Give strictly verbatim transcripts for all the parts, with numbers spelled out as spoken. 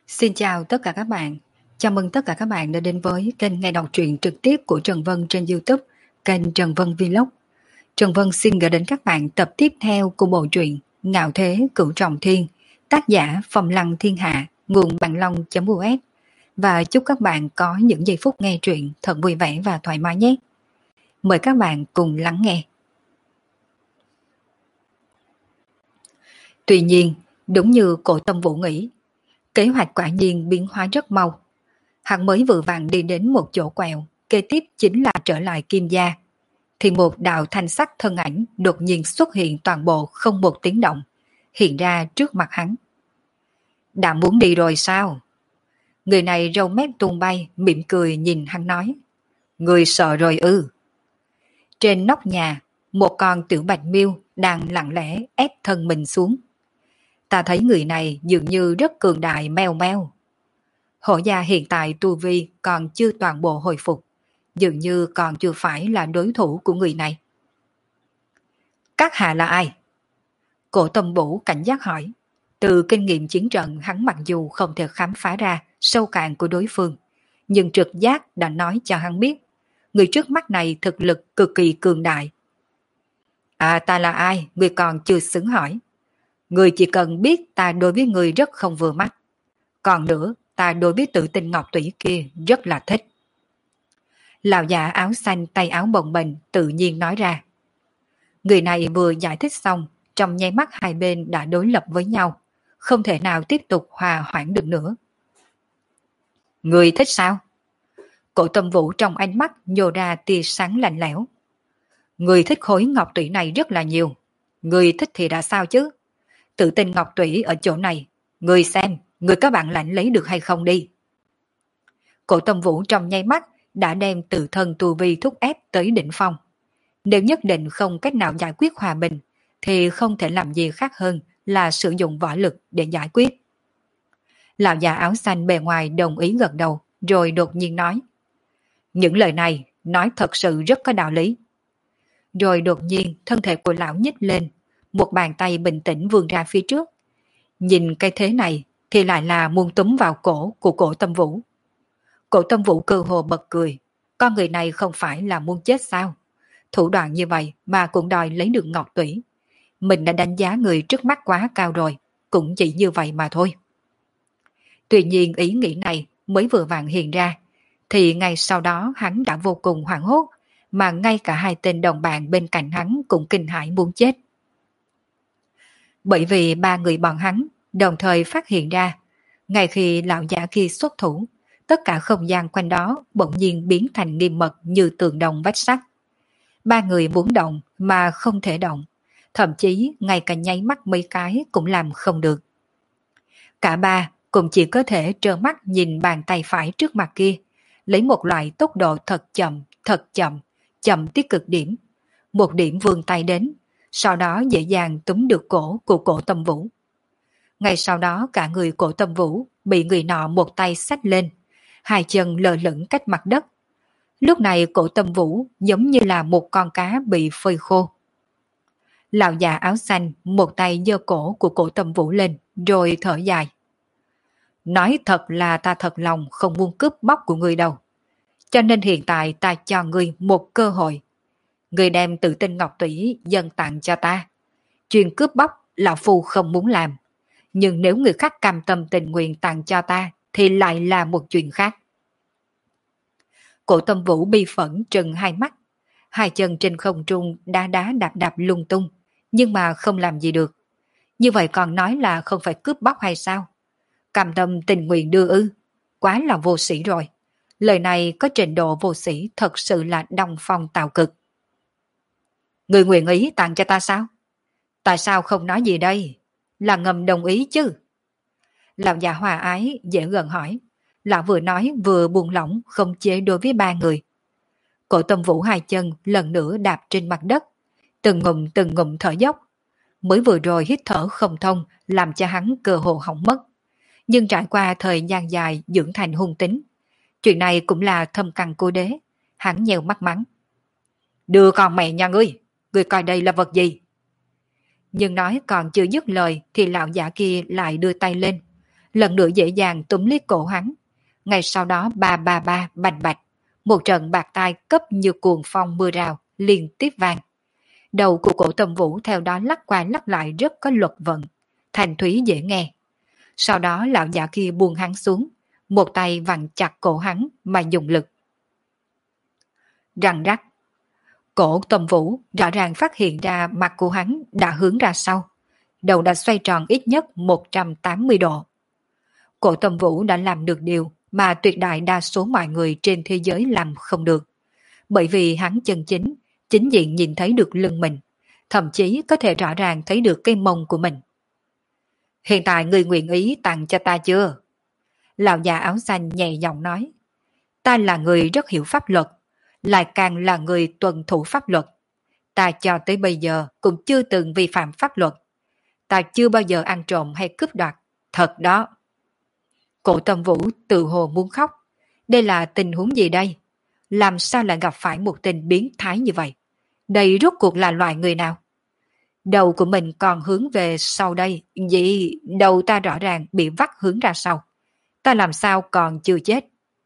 Xin chào tất cả các bạn. Chào mừng tất cả các bạn đã đến với kênh nghe đọc truyện trực tiếp của Trần Vân trên YouTube, kênh Trần Vân Vlog. Trần Vân xin gửi đến các bạn tập tiếp theo của bộ truyện Ngạo Thế Cửu Trọng Thiên, tác giả Phong Lăng Thiên Hạ, nguồn bằng long.us. Và chúc các bạn có những giây phút nghe truyện thật vui vẻ và thoải mái nhé. Mời các bạn cùng lắng nghe. Tuy nhiên, đúng như Cổ Tâm Vũ nghĩ, kế hoạch quả nhiên biến hóa rất mau. Hắn mới vừa vặn đi đến một chỗ quẹo, kế tiếp chính là trở lại Kim Gia. Thì một đạo thanh sắc thân ảnh đột nhiên xuất hiện toàn bộ không một tiếng động, hiện ra trước mặt hắn. Đã muốn đi rồi sao? Người này râu mép tung bay, mỉm cười nhìn hắn nói. Người sợ rồi ư? Trên nóc nhà, một con tiểu bạch miêu đang lặng lẽ ép thân mình xuống. Ta thấy người này dường như rất cường đại meo meo. Hổ gia hiện tại tu vi còn chưa toàn bộ hồi phục, dường như còn chưa phải là đối thủ của người này. Các hạ là ai? Cổ Tâm Vũ cảnh giác hỏi. Từ kinh nghiệm chiến trận hắn mặc dù không thể khám phá ra sâu cạn của đối phương, nhưng trực giác đã nói cho hắn biết, người trước mắt này thực lực cực kỳ cường đại. À, ta là ai, người còn chưa xứng hỏi. Người chỉ cần biết ta đối với người rất không vừa mắt. Còn nữa, ta đối với Tự Tinh Ngọc Tủy kia rất là thích. Lão già áo xanh tay áo bồng bềnh tự nhiên nói ra. Người này vừa giải thích xong, trong nháy mắt hai bên đã đối lập với nhau, không thể nào tiếp tục hòa hoãn được nữa. Người thích sao? Cổ Tâm Vũ trong ánh mắt nhô ra tia sáng lạnh lẽo. Người thích khối ngọc tủy này rất là nhiều. Người thích thì đã sao chứ? Tự Tinh Ngọc Tủy ở chỗ này, người xem, người các bạn lãnh lấy được hay không đi. Cổ Tâm Vũ trong nháy mắt đã đem tự thân tu vi thúc ép tới đỉnh phong. Nếu nhất định không cách nào giải quyết hòa bình, thì không thể làm gì khác hơn là sử dụng võ lực để giải quyết. Lão già áo xanh bề ngoài đồng ý gật đầu, rồi đột nhiên nói. Những lời này nói thật sự rất có đạo lý. Rồi đột nhiên thân thể của lão nhích lên, một bàn tay bình tĩnh vươn ra phía trước. Nhìn cái thế này thì lại là muốn túm vào cổ của Cổ Tâm Vũ. Cổ Tâm Vũ cơ hồ bật cười. Con người này không phải là muốn chết sao? Thủ đoạn như vậy mà cũng đòi lấy được ngọc tủy. Mình đã đánh giá người trước mắt quá cao rồi, cũng chỉ như vậy mà thôi. Tuy nhiên ý nghĩ này mới vừa vặn hiện ra, thì ngay sau đó hắn đã vô cùng hoảng hốt, mà ngay cả hai tên đồng bạn bên cạnh hắn cũng kinh hãi muốn chết. Bởi vì ba người bọn hắn đồng thời phát hiện ra, ngay khi lão giả kia xuất thủ, tất cả không gian quanh đó bỗng nhiên biến thành nghiêm mật như tường đồng vách sắt. Ba người muốn động mà không thể động, thậm chí ngay cả nháy mắt mấy cái cũng làm không được. Cả ba cũng chỉ có thể trơ mắt nhìn bàn tay phải trước mặt kia, lấy một loại tốc độ thật chậm, thật chậm, chậm tới cực điểm. Một điểm vươn tay đến, sau đó dễ dàng túm được cổ của Cổ Tâm Vũ. Ngay sau đó cả người Cổ Tâm Vũ bị người nọ một tay xách lên, hai chân lơ lửng cách mặt đất. Lúc này Cổ Tâm Vũ giống như là một con cá bị phơi khô. Lão già áo xanh một tay giơ cổ của Cổ Tâm Vũ lên, rồi thở dài. Nói thật là ta thật lòng không muốn cướp bóc của người đâu. Cho nên hiện tại ta cho ngươi một cơ hội. Ngươi đem Tự Tinh Ngọc Tủy dâng tặng cho ta. Chuyện cướp bóc lão phu không muốn làm. Nhưng nếu người khác cam tâm tình nguyện tặng cho ta thì lại là một chuyện khác. Cổ Tâm Vũ bi phẫn trừng hai mắt. Hai chân trên không trung đá đá đạp đạp lung tung, nhưng mà không làm gì được. Như vậy còn nói là không phải cướp bóc hay sao? Cam tâm tình nguyện đưa ư? Quá là vô sĩ rồi. Lời này có trình độ vô sĩ thật sự là đồng phong tạo cực. Người nguyện ý tặng cho ta sao? Tại sao không nói gì đây? Là ngầm đồng ý chứ? Lão già hòa ái dễ gần hỏi. Lão vừa nói vừa buông lỏng không chế đối với ba người. Cổ Tâm Vũ hai chân lần nữa đạp trên mặt đất, từng ngụm từng ngụm thở dốc. Mới vừa rồi hít thở không thông làm cho hắn cơ hồ hỏng mất. Nhưng trải qua thời gian dài dưỡng thành hung tính, chuyện này cũng là thâm căn cố đế. Hắn nhèo mắt mắng. Đưa con mẹ nhà ngươi, ngươi coi đây là vật gì? Nhưng nói còn chưa dứt lời thì lão giả kia lại đưa tay lên. lần nữa dễ dàng túm lấy cổ hắn. Ngay sau đó ba ba ba bành bạch, một trận bạc tai cấp như cuồng phong mưa rào liên tiếp vang. Đầu của cổ Tâm Vũ theo đó lắc qua lắc lại rất có luật vận, thanh thúy dễ nghe. Sau đó lão giả kia buông hắn xuống, một tay vặn chặt cổ hắn mà dùng lực. Răng rắc, cổ Tâm Vũ rõ ràng phát hiện ra mặt của hắn đã hướng ra sau, đầu đã xoay tròn ít nhất một trăm tám mươi độ. Cổ Tâm Vũ đã làm được điều mà tuyệt đại đa số mọi người trên thế giới làm không được. Bởi vì hắn chân chính, chính diện nhìn thấy được lưng mình, thậm chí có thể rõ ràng thấy được cái mông của mình. Hiện tại người nguyện ý tặng cho ta chưa? Lão già áo xanh nhẹ giọng nói. Ta là người rất hiểu pháp luật, lại càng là người tuân thủ pháp luật. Ta cho tới bây giờ cũng chưa từng vi phạm pháp luật. Ta chưa bao giờ ăn trộm hay cướp đoạt, thật đó. Cổ Tâm Vũ tự hồ muốn khóc. Đây là tình huống gì đây? Làm sao lại gặp phải một tình biến thái như vậy? Đây rốt cuộc là loại người nào? Đầu của mình còn hướng về sau đây, vậy đầu ta rõ ràng bị vắt hướng ra sau. Ta làm sao còn chưa chết?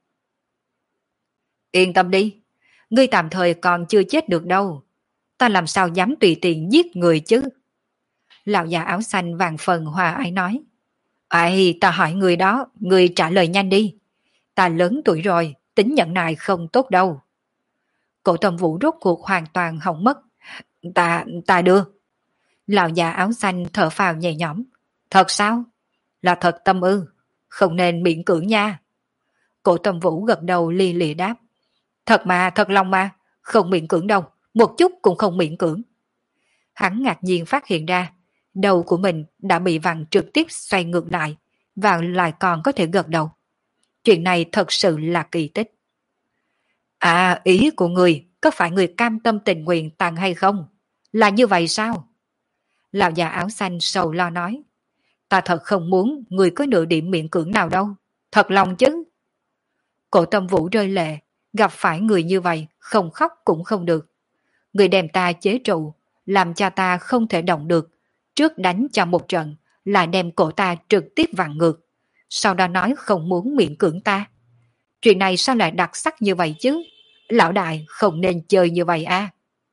Yên tâm đi, ngươi tạm thời còn chưa chết được đâu. Ta làm sao dám tùy tiện giết người chứ? Lão già áo xanh vàng phần hòa ái nói. Ai, ta hỏi người đó, người trả lời nhanh đi. Ta lớn tuổi rồi, tính nhận nại không tốt đâu. Cổ Tâm Vũ rốt cuộc hoàn toàn hỏng mất. Ta, ta đưa. Lão già áo xanh thở phào nhẹ nhõm. Thật sao? Là thật Tâm ư? Không nên miễn cưỡng nha. Cổ Tâm Vũ gật đầu li lì đáp. Thật mà, thật lòng mà, không miễn cưỡng đâu, một chút cũng không miễn cưỡng. Hắn ngạc nhiên phát hiện ra, đầu của mình đã bị vặn trực tiếp xoay ngược lại, và lại còn có thể gật đầu. Chuyện này thật sự là kỳ tích. À, ý của người, có phải người cam tâm tình nguyện tặng hay không? Là như vậy sao? Lão già áo xanh sầu lo nói. Ta thật không muốn người có nửa điểm miễn cưỡng nào đâu. Thật lòng chứ. Cổ Tâm Vũ rơi lệ, gặp phải người như vậy, không khóc cũng không được. Người đem ta chế trụ, làm cho ta không thể động được. Trước đánh cho một trận, lại đem cổ ta trực tiếp vặn ngược. Sau đó nói không muốn miễn cưỡng ta. Chuyện này sao lại đặc sắc như vậy chứ? Lão đại không nên chơi như vậy à?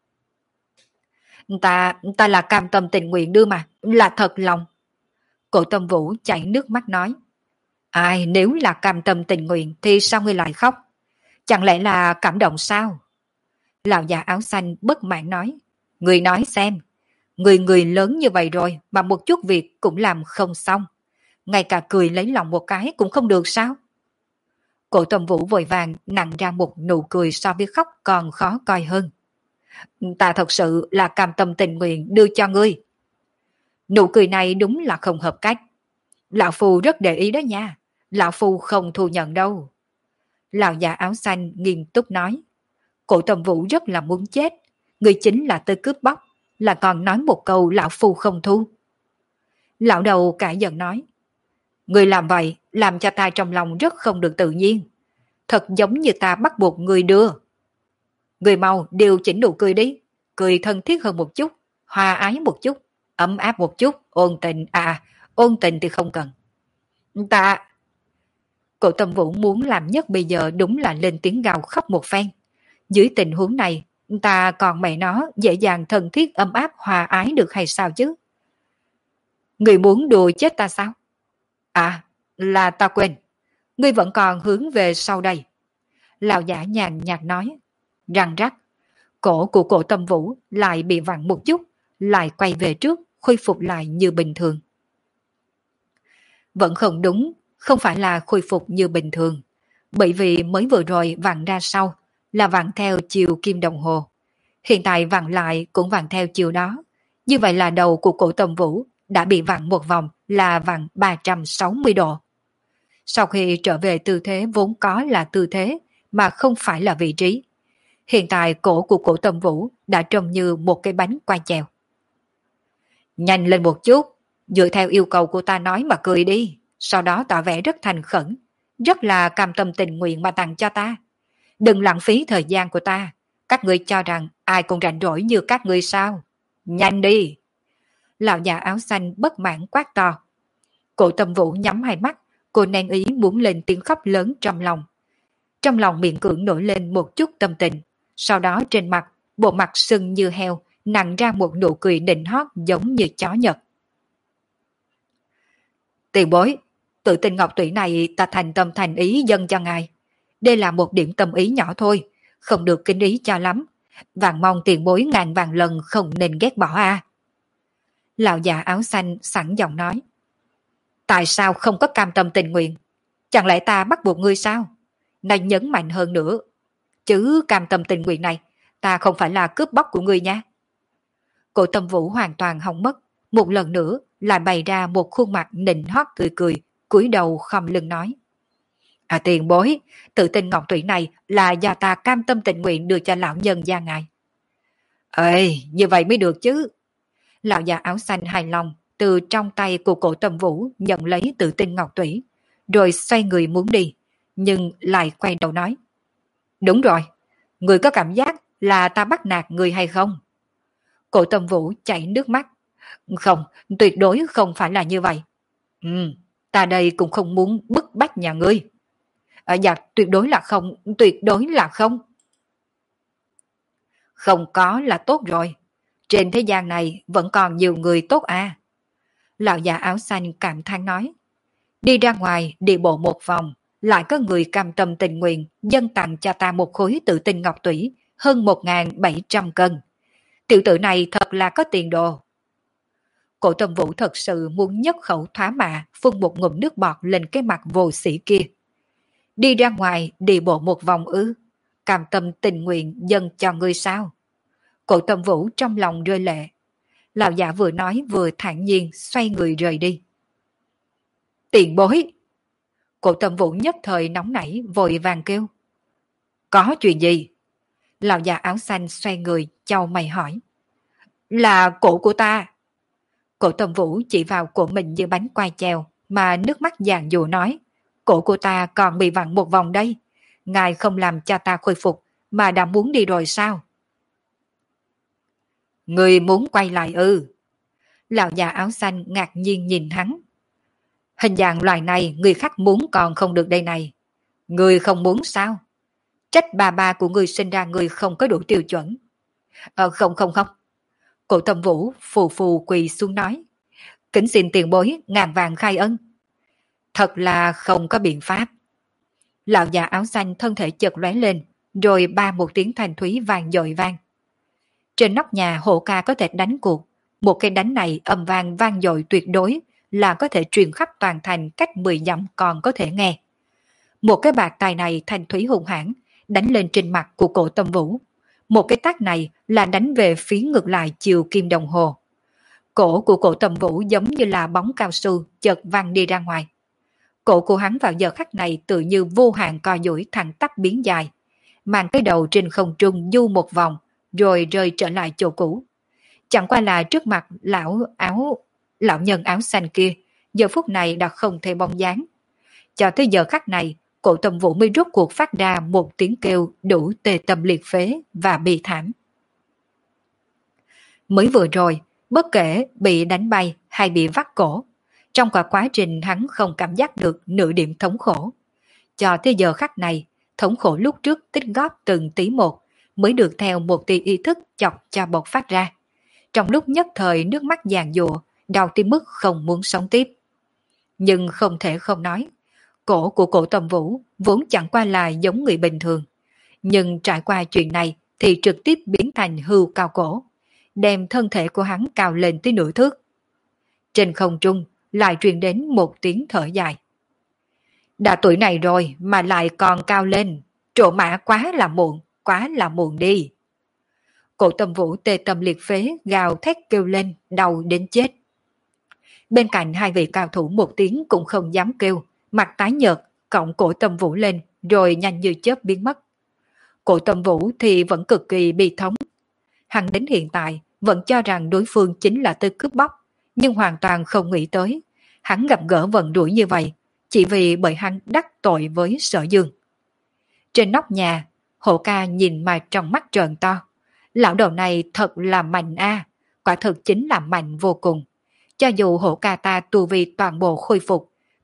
Ta, ta là cam tâm tình nguyện đưa mà, là thật lòng. Cổ Tâm Vũ chảy nước mắt nói. Ai, nếu là cam tâm tình nguyện thì sao ngươi lại khóc? Chẳng lẽ là cảm động sao? Lão già áo xanh bất mãn nói. Người nói xem, người người lớn như vậy rồi mà một chút việc cũng làm không xong. Ngay cả cười lấy lòng một cái cũng không được sao? Cổ Tâm Vũ vội vàng nặn ra một nụ cười so với khóc còn khó coi hơn. Ta thật sự là cam tâm tình nguyện đưa cho ngươi. Nụ cười này đúng là không hợp cách. Lão Phu rất để ý đó nha. Lão Phu không thu nhận đâu. Lão già áo xanh nghiêm túc nói. Cổ Tâm Vũ rất là muốn chết. Người chính là tới cướp bóc, là còn nói một câu Lão Phu không thu. Lão đầu cãi giận nói. Người làm vậy làm cho ta trong lòng rất không được tự nhiên. Thật giống như ta bắt buộc người đưa. Người mau điều chỉnh nụ cười đi. Cười thân thiết hơn một chút, hòa ái một chút, ấm áp một chút, ôn tình. À, ôn tình thì không cần. Ta... Cổ Tâm Vũ muốn làm nhất bây giờ đúng là lên tiếng gào khóc một phen. Dưới tình huống này, ta còn mẹ nó dễ dàng thân thiết ấm áp hòa ái được hay sao chứ? Người muốn đùa chết ta sao? À, là ta quên. Ngươi vẫn còn hướng về sau đây. Lão giả nhàn nhạt nói. Răng rắc, cổ của Cổ Tâm Vũ lại bị vặn một chút, lại quay về trước, khôi phục lại như bình thường. Vẫn không đúng, không phải là khôi phục như bình thường, bởi vì mới vừa rồi vặn ra sau là vặn theo chiều kim đồng hồ. Hiện tại vặn lại cũng vặn theo chiều đó. Như vậy là đầu của Cổ Tâm Vũ đã bị vặn một vòng là vặn ba trăm sáu mươi độ. Sau khi trở về tư thế vốn có là tư thế mà không phải là vị trí, hiện tại cổ của Cổ Tâm Vũ đã trông như một cái bánh qua chèo. Nhanh lên một chút, dựa theo yêu cầu của ta nói mà cười đi, sau đó tỏ vẻ rất thành khẩn, rất là cam tâm tình nguyện mà tặng cho ta. Đừng lãng phí thời gian của ta, các ngươi cho rằng ai cũng rảnh rỗi như các ngươi sao? Nhanh đi! Lão già áo xanh bất mãn quát to. Cổ Tâm Vũ nhắm hai mắt, Cô nén ý muốn lên tiếng khóc lớn trong lòng. Trong lòng miệng cưỡng nổi lên một chút tâm tình. Sau đó trên mặt, bộ mặt sưng như heo, nặng ra một nụ cười nịnh hót giống như chó Nhật. Tiền bối, tự tin ngọc thủy này ta thành tâm thành ý dâng cho ngài. Đây là một điểm tâm ý nhỏ thôi, không được kính ý cho lắm. Vạn mong tiền bối ngàn vạn lần không nên ghét bỏ a. À. Lão già áo xanh sẵn giọng nói. Tại sao không có cam tâm tình nguyện? Chẳng lẽ ta bắt buộc ngươi sao? Nên nhấn mạnh hơn nữa. Chứ cam tâm tình nguyện này, ta không phải là cướp bóc của ngươi nha. Cổ Tâm Vũ hoàn toàn hỏng mất. Một lần nữa lại bày ra một khuôn mặt nịnh hót cười cười, cúi đầu khom lưng nói. À tiền bối, tự tin ngọc thủy này là do ta cam tâm tình nguyện đưa cho lão nhân gia ngài. Ê, như vậy mới được chứ. Lão già áo xanh hài lòng, từ trong tay của Cổ Tâm Vũ nhận lấy tự tin ngọc thủy, rồi xoay người muốn đi, nhưng lại quay đầu nói. Đúng rồi, người có cảm giác là ta bắt nạt người hay không? Cổ Tâm Vũ chảy nước mắt. Không, tuyệt đối không phải là như vậy. Ừ, ta đây cũng không muốn bức bách nhà ngươi. À, dạ, tuyệt đối là không, tuyệt đối là không. Không có là tốt rồi. Trên thế gian này vẫn còn nhiều người tốt à. Lão già áo xanh cảm thán nói. Đi ra ngoài đi bộ một vòng, lại có người cam tâm tình nguyện dâng tặng cho ta một khối tự tinh ngọc thủy hơn một nghìn bảy trăm cân. Tiểu tử này thật là có tiền đồ. Cổ Tâm Vũ thật sự muốn nhấc khẩu thoá mạ phun một ngụm nước bọt lên cái mặt vô sĩ kia. Đi ra ngoài đi bộ một vòng ư? Cam tâm tình nguyện dâng cho ngươi sao? Cổ Tâm Vũ trong lòng rơi lệ. Lão giả vừa nói vừa thản nhiên xoay người rời đi. Tiền bối! Cổ Tâm Vũ nhất thời nóng nảy vội vàng kêu. Có chuyện gì? Lão già áo xanh xoay người chau mày hỏi. Là cổ của ta. Cổ Tâm Vũ chỉ vào cổ mình như bánh quai treo mà nước mắt giàn dụ nói. Cổ của ta còn bị vặn một vòng đây. Ngài không làm cho ta khôi phục mà đã muốn đi rồi sao? Người muốn quay lại ư? Lão già áo xanh ngạc nhiên nhìn hắn. Hình dạng loài này người khác muốn còn không được đây này. Người không muốn sao? Trách bà ba của người sinh ra người không có đủ tiêu chuẩn. Ờ không không không. Cổ Tâm Vũ phù phù quỳ xuống nói. Kính xin tiền bối ngàn vàng khai ân. Thật là không có biện pháp. Lão già áo xanh thân thể chợt lóe lên, rồi ba một tiếng thanh thúy vang dội vang. Trên nóc nhà hộ ca có thể đánh cuộc. Một cái đánh này âm vang vang dội tuyệt đối là có thể truyền khắp toàn thành cách mười dặm còn có thể nghe. Một cái bạc tài này thanh thúy hùng hãn đánh lên trên mặt của Cổ Tâm Vũ. Một cái tát này là đánh về phía ngược lại chiều kim đồng hồ. Cổ của Cổ Tâm Vũ giống như là bóng cao su chợt văng đi ra ngoài. Cổ của hắn vào giờ khắc này tự như vô hạn co duỗi thẳng tắp biến dài, mang cái đầu trên không trung du một vòng rồi rơi trở lại chỗ cũ. Chẳng qua là trước mặt lão áo lão nhân áo xanh kia giờ phút này đã không thể bóng dáng. Cho tới giờ khắc này, Cổ Tâm Vũ mới rốt cuộc phát ra một tiếng kêu đủ tê tâm liệt phế và bi thảm. Mới vừa rồi, bất kể bị đánh bay hay bị vắt cổ, trong cả quá trình hắn không cảm giác được nửa điểm thống khổ. Cho tới giờ khắc này, thống khổ lúc trước tích góp từng tí một mới được theo một tia ý thức chọc cho bộc phát ra. Trong lúc nhất thời nước mắt giàn giụa, đau tới mức không muốn sống tiếp. Nhưng không thể không nói, cổ của Cổ Tâm Vũ vốn chẳng qua là giống người bình thường. Nhưng trải qua chuyện này thì trực tiếp biến thành hươu cao cổ, đem thân thể của hắn cao lên tới nửa thước. Trên không trung lại truyền đến một tiếng thở dài. Đã tuổi này rồi mà lại còn cao lên, trộ mã quá là muộn, quá là muộn đi. Cổ Tâm Vũ tê tâm liệt phế gào thét kêu lên, đau đến chết. Bên cạnh hai vị cao thủ một tiếng cũng không dám kêu, mặt tái nhợt, cõng Cổ Tâm Vũ lên, rồi nhanh như chớp biến mất. Cổ Tâm Vũ thì vẫn cực kỳ bi thống. Hắn đến hiện tại vẫn cho rằng đối phương chính là tên cướp bóc, nhưng hoàn toàn không nghĩ tới hắn gặp gỡ vận đuổi như vậy, chỉ vì bởi hắn đắc tội với Sở Dương. Trên nóc nhà, Hộ Ca nhìn mà trong mắt trợn to. Lão đầu này thật là mạnh a, quả thực chính là mạnh vô cùng. Cho dù Hộ Ca ta tu vi toàn bộ khôi phục,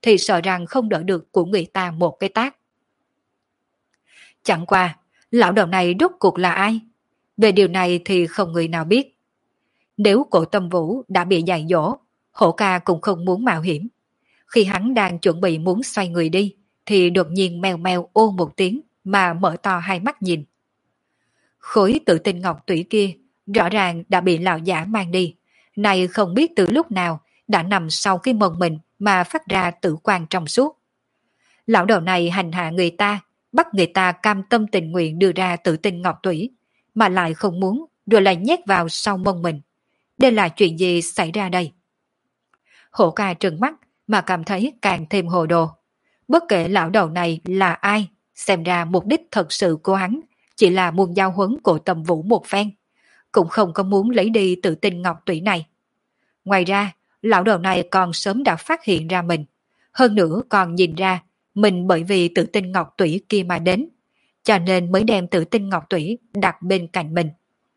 thì sợ rằng không đỡ được của người ta một cái tát. Chẳng qua, lão đầu này rốt cuộc là ai? Về điều này thì không người nào biết. Nếu Cổ Tâm Vũ đã bị dạy dỗ, Hổ ca cũng không muốn mạo hiểm. Khi hắn đang chuẩn bị muốn xoay người đi, thì đột nhiên mèo mèo ô một tiếng mà mở to hai mắt nhìn. Khối tự tinh ngọc tủy kia rõ ràng đã bị lão giả mang đi, này không biết từ lúc nào đã nằm sau cái mông mình mà phát ra tử quang trong suốt. Lão đầu này hành hạ người ta, bắt người ta cam tâm tình nguyện đưa ra tự tinh ngọc tủy, mà lại không muốn rồi lại nhét vào sau mông mình. Đây là chuyện gì xảy ra đây? Hổ ca trừng mắt mà cảm thấy càng thêm hồ đồ. Bất kể lão đầu này là ai, xem ra mục đích thật sự của hắn chỉ là muốn giao huấn Cổ Tâm Vũ một phen, cũng không có muốn lấy đi tự tinh ngọc tủy này. Ngoài ra, lão đầu này còn sớm đã phát hiện ra mình, hơn nữa còn nhìn ra mình bởi vì tự tinh ngọc tủy kia mà đến, cho nên mới đem tự tinh ngọc tủy đặt bên cạnh mình.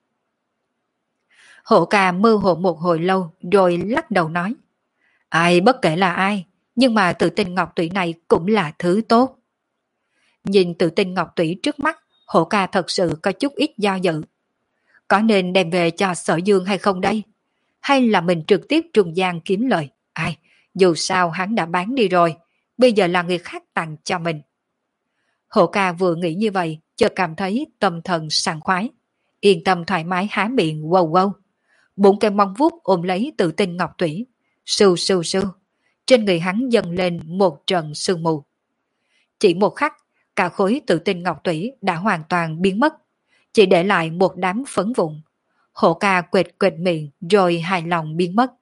Hổ ca mơ hồ một hồi lâu rồi lắc đầu nói, ai bất kể là ai, nhưng mà tự tinh ngọc tủy này cũng là thứ tốt. Nhìn tự tinh ngọc tủy trước mắt, Hổ ca thật sự có chút ít do dự. Có nên đem về cho Sở Dương hay không đây? Hay là mình trực tiếp trung gian kiếm lời? Ai, dù sao hắn đã bán đi rồi, bây giờ là người khác tặng cho mình. Hổ ca vừa nghĩ như vậy, chợt cảm thấy tâm thần sảng khoái, yên tâm thoải mái há miệng wow wow. Bốn cái móng vuốt ôm lấy tự tinh ngọc tủy, sưu sưu sưu, trên người hắn dâng lên một trận sương mù. Chỉ một khắc, cả khối tự tinh ngọc tủy đã hoàn toàn biến mất, chỉ để lại một đám phấn vụn. Hổ ca quệt quệt miệng rồi hài lòng biến mất.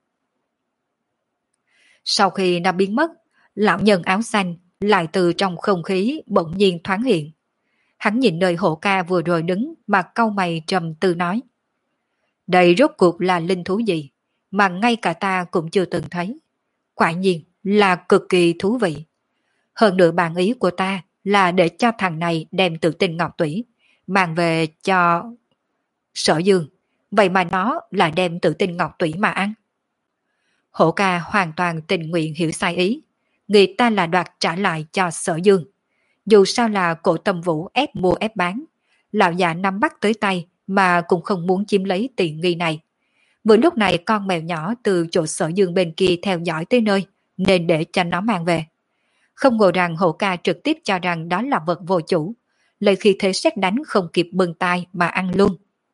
Sau khi nó biến mất, lão nhân áo xanh lại từ trong không khí bỗng nhiên thoáng hiện. Hắn nhìn nơi Hổ ca vừa rồi đứng mà cau mày trầm tư nói, đây rốt cuộc là linh thú gì mà ngay cả ta cũng chưa từng thấy. Quả nhiên là cực kỳ thú vị. Hơn nữa bản ý của ta là để cho thằng này đem tự tinh ngọc tủy mang về cho Sở Dương, vậy mà nó lại đem tự tinh ngọc tủy mà ăn. Hổ ca hoàn toàn tình nguyện hiểu sai ý, người ta là đoạt trả lại cho Sở Dương. Dù sao là Cổ Tâm Vũ ép mua ép bán, lão già nắm bắt tới tay mà cũng không muốn chiếm lấy tiền nghi này. Vừa lúc này con mèo nhỏ từ chỗ Sở Dương bên kia theo dõi tới nơi, nên để cho nó mang về. Không ngờ rằng Hổ ca trực tiếp cho rằng đó là vật vô chủ, lấy khi thế xét đánh không kịp bưng tay mà ăn luôn.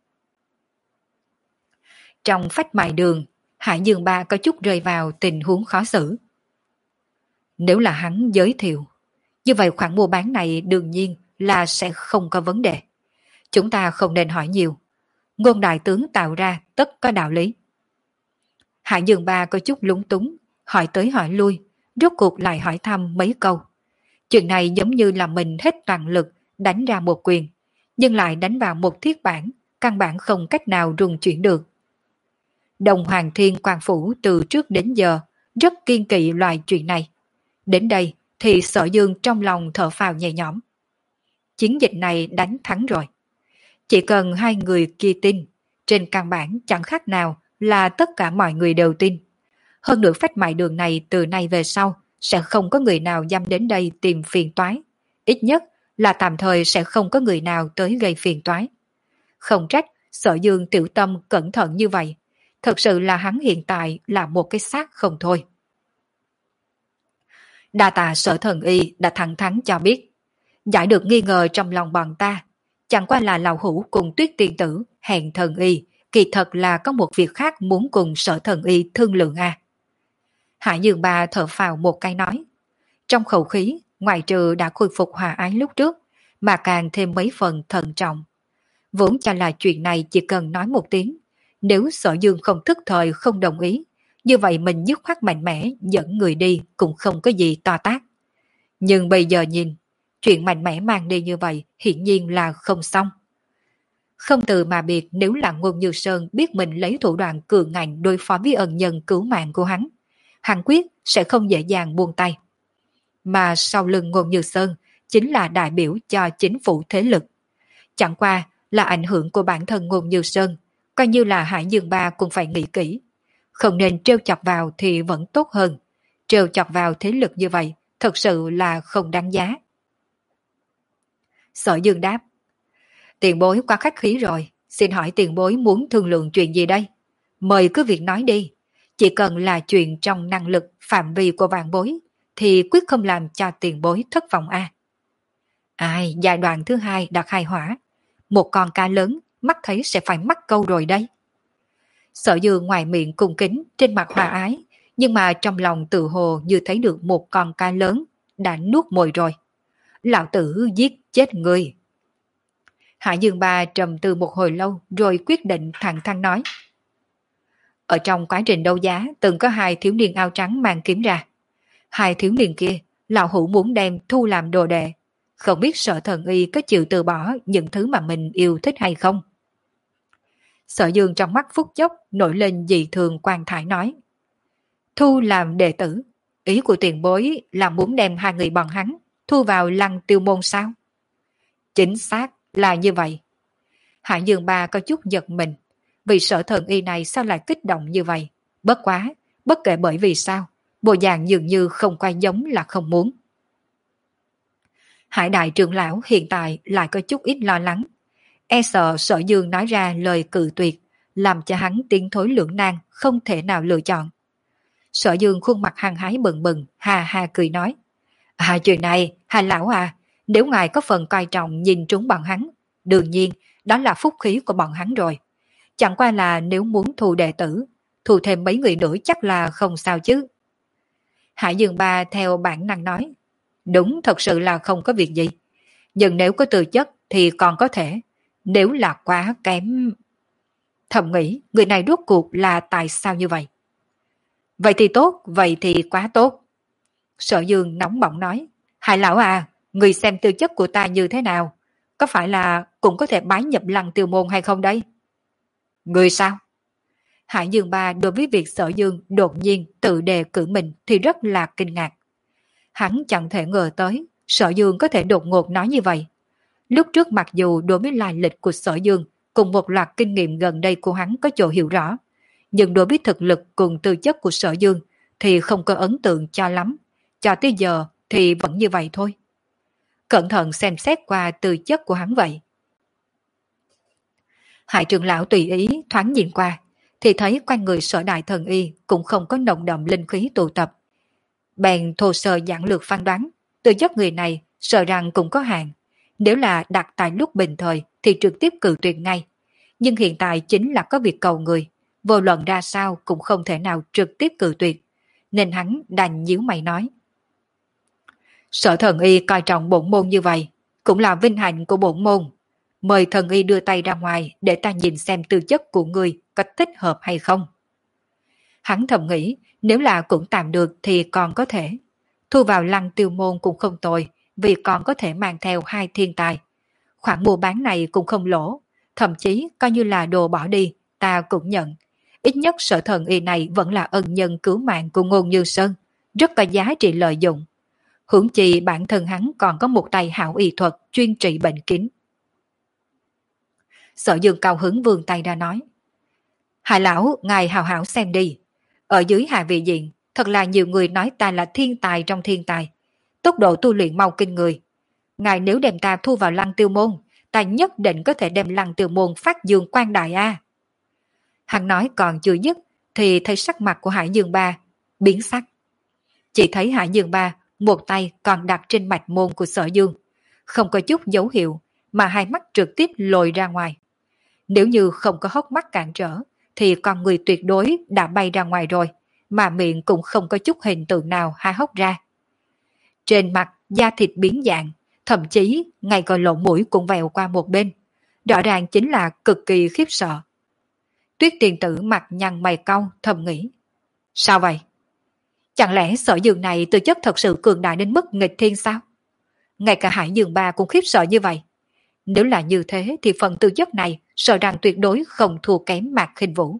Trong phách mại đường, Hải Dương Ba có chút rơi vào tình huống khó xử. Nếu là hắn giới thiệu, như vậy khoản mua bán này đương nhiên là sẽ không có vấn đề. Chúng ta không nên hỏi nhiều. Ngôn đại tướng tạo ra tất có đạo lý. Hải Dương Ba có chút lúng túng, hỏi tới hỏi lui, rốt cuộc lại hỏi thăm mấy câu. Chuyện này giống như là mình hết toàn lực đánh ra một quyền, nhưng lại đánh vào một thiết bản, căn bản không cách nào rung chuyển được. Đồng Hoàng Thiên Quan Phủ từ trước đến giờ rất kiên kỵ loại chuyện này. Đến đây thì Sở Dương trong lòng thở phào nhẹ nhõm. Chiến dịch này đánh thắng rồi. Chỉ cần hai người kia tin, trên căn bản chẳng khác nào là tất cả mọi người đều tin. Hơn nữa phách mại đường này từ nay về sau sẽ không có người nào dám đến đây tìm phiền toái. Ít nhất là tạm thời sẽ không có người nào tới gây phiền toái. Không trách Sở Dương tiểu tâm cẩn thận như vậy. Thật sự là hắn hiện tại là một cái xác không thôi. Đa tạ Sở Thần Y đã thẳng thắn cho biết, giải được nghi ngờ trong lòng bọn ta, chẳng qua là lão hữu cùng Tuyết Tiên Tử hẹn Thần Y, kỳ thật là có một việc khác muốn cùng Sở Thần Y thương lượng à. Hải Dương Ba thở phào một cái nói, trong khẩu khí ngoại trừ đã khôi phục hòa ái lúc trước, mà càng thêm mấy phần thận trọng. Vốn cho là chuyện này chỉ cần nói một tiếng, nếu Sở Dương không thức thời không đồng ý, như vậy mình dứt khoát mạnh mẽ dẫn người đi cũng không có gì to tát. Nhưng bây giờ nhìn, chuyện mạnh mẽ mang đi như vậy hiển nhiên là không xong. Không từ mà biệt, nếu là Ngôn Như Sơn biết mình lấy thủ đoạn cường ngạnh đối phó với ân nhân cứu mạng của hắn, hắn quyết sẽ không dễ dàng buông tay. Mà sau lưng Ngôn Như Sơn chính là đại biểu cho chính phủ thế lực. Chẳng qua là ảnh hưởng của bản thân Ngôn Như Sơn, coi như là Hải Dương Ba cũng phải nghĩ kỹ. Không nên trêu chọc vào thì vẫn tốt hơn. trêu chọc vào thế lực như vậy, thật sự là không đáng giá. Sở Dương đáp, tiền bối quá khách khí rồi, xin hỏi tiền bối muốn thương lượng chuyện gì đây? Mời cứ việc nói đi, chỉ cần là chuyện trong năng lực phạm vi của vạn bối, thì quyết không làm cho tiền bối thất vọng a. Ai, giai đoạn thứ hai đã khai hỏa, một con cá lớn, mắt thấy sẽ phải mắc câu rồi đây. Sở Dương ngoài miệng cung kính, trên mặt hòa ái, nhưng mà trong lòng tự hồ như thấy được một con cá lớn đã nuốt mồi rồi. Lão tử giết chết người. Hạ Dương Ba trầm tư một hồi lâu rồi quyết định thẳng thắn nói. Ở trong quá trình đấu giá từng có hai thiếu niên áo trắng mang kiếm ra. Hai thiếu niên kia, lão hữu muốn đem thu làm đồ đệ. Không biết Sở Thần Y có chịu từ bỏ những thứ mà mình yêu thích hay không? Sở Dương trong mắt phút chốc nổi lên dị thường quan thải nói. Thu làm đệ tử, ý của tiền bối là muốn đem hai người bọn hắn thu vào Lăng Tiêu Môn sao? Chính xác là như vậy. Hạ Dương Ba có chút giật mình, vì Sở Thần Y này sao lại kích động như vậy? Bất quá, bất kể bởi vì sao, bộ dạng dường như không quay giống là không muốn. Hải đại trưởng lão hiện tại lại có chút ít lo lắng, e sợ Sở Dương nói ra lời cự tuyệt, làm cho hắn tiến thối lưỡng nan, không thể nào lựa chọn. Sở Dương khuôn mặt hăng hái bừng bừng, hà hà cười nói. À chuyện này, Hà lão à, nếu ngài có phần coi trọng nhìn trúng bọn hắn, đương nhiên, đó là phúc khí của bọn hắn rồi. Chẳng qua là nếu muốn thu đệ tử, thu thêm mấy người nữa chắc là không sao chứ. Hải Dương Ba theo bản năng nói. Đúng, thật sự là không có việc gì. Nhưng nếu có tư chất thì còn có thể. Nếu là quá kém... Thầm nghĩ, người này rốt cuộc là tại sao như vậy? Vậy thì tốt, vậy thì quá tốt. Sở Dương nóng bỏng nói. Hải lão à, người xem tư chất của ta như thế nào? Có phải là cũng có thể bái nhập Lăng Tiêu Môn hay không đây? Người sao? Hải Dương Ba đối với việc Sở Dương đột nhiên tự đề cử mình thì rất là kinh ngạc. Hắn chẳng thể ngờ tới Sở Dương có thể đột ngột nói như vậy. Lúc trước mặc dù đối với lai lịch của Sở Dương cùng một loạt kinh nghiệm gần đây của hắn có chỗ hiểu rõ, nhưng đối với thực lực cùng tư chất của Sở Dương thì không có ấn tượng cho lắm. Cho tới giờ thì vẫn như vậy thôi. Cẩn thận xem xét qua tư chất của hắn vậy. Hải trưởng lão tùy ý thoáng nhìn qua, thì thấy quanh người Sở Đại Thần Y cũng không có nồng đậm linh khí tụ tập. Bèn thô sơ giản lược phán đoán, tư chất người này sợ rằng cũng có hạn. Nếu là đặt tại lúc bình thời thì trực tiếp cự tuyệt ngay. Nhưng hiện tại chính là có việc cầu người, vô luận ra sao cũng không thể nào trực tiếp cự tuyệt. Nên hắn đành nhíu mày nói. Sở Thần Y coi trọng bổn môn như vậy, cũng là vinh hạnh của bổn môn. Mời Thần Y đưa tay ra ngoài để ta nhìn xem tư chất của người có thích hợp hay không. Hắn thầm nghĩ, nếu là cũng tạm được thì còn có thể. Thu vào Lăng Tiêu Môn cũng không tồi, vì còn có thể mang theo hai thiên tài. Khoản mua bán này cũng không lỗ, thậm chí coi như là đồ bỏ đi, ta cũng nhận. Ít nhất Sở Thần Y này vẫn là ân nhân cứu mạng của Ngôn Như Sơn, rất có giá trị lợi dụng. Hưởng chi bản thân hắn còn có một tay hảo y thuật chuyên trị bệnh kín. Sở Dương cao hứng vươn tay ra nói. Hải lão, ngài hào hảo xem đi. Ở dưới hạ vị diện, thật là nhiều người nói ta là thiên tài trong thiên tài. Tốc độ tu luyện mau kinh người. Ngài nếu đem ta thu vào Lăng Tiêu Môn, ta nhất định có thể đem Lăng Tiêu Môn phát dương quang đại a. Hắn nói còn chưa dứt, thì thấy sắc mặt của Hải Dương Ba biến sắc. Chỉ thấy Hải Dương Ba một tay còn đặt trên mạch môn của Sở Dương, không có chút dấu hiệu, mà hai mắt trực tiếp lồi ra ngoài. Nếu như không có hốc mắt cản trở, thì con người tuyệt đối đã bay ra ngoài rồi, mà miệng cũng không có chút hình tượng nào há hốc ra. Trên mặt, da thịt biến dạng, thậm chí ngay cả lỗ mũi cũng vèo qua một bên. Rõ ràng chính là cực kỳ khiếp sợ. Tuyết tiền tử mặt nhăn mày cau thầm nghĩ. Sao vậy? Chẳng lẽ Sở Dương này tư chất thật sự cường đại đến mức nghịch thiên sao? Ngay cả Hải Dương Ba cũng khiếp sợ như vậy. Nếu là như thế thì phần tư chất này sợ rằng tuyệt đối không thua kém Mạc Khinh Vũ.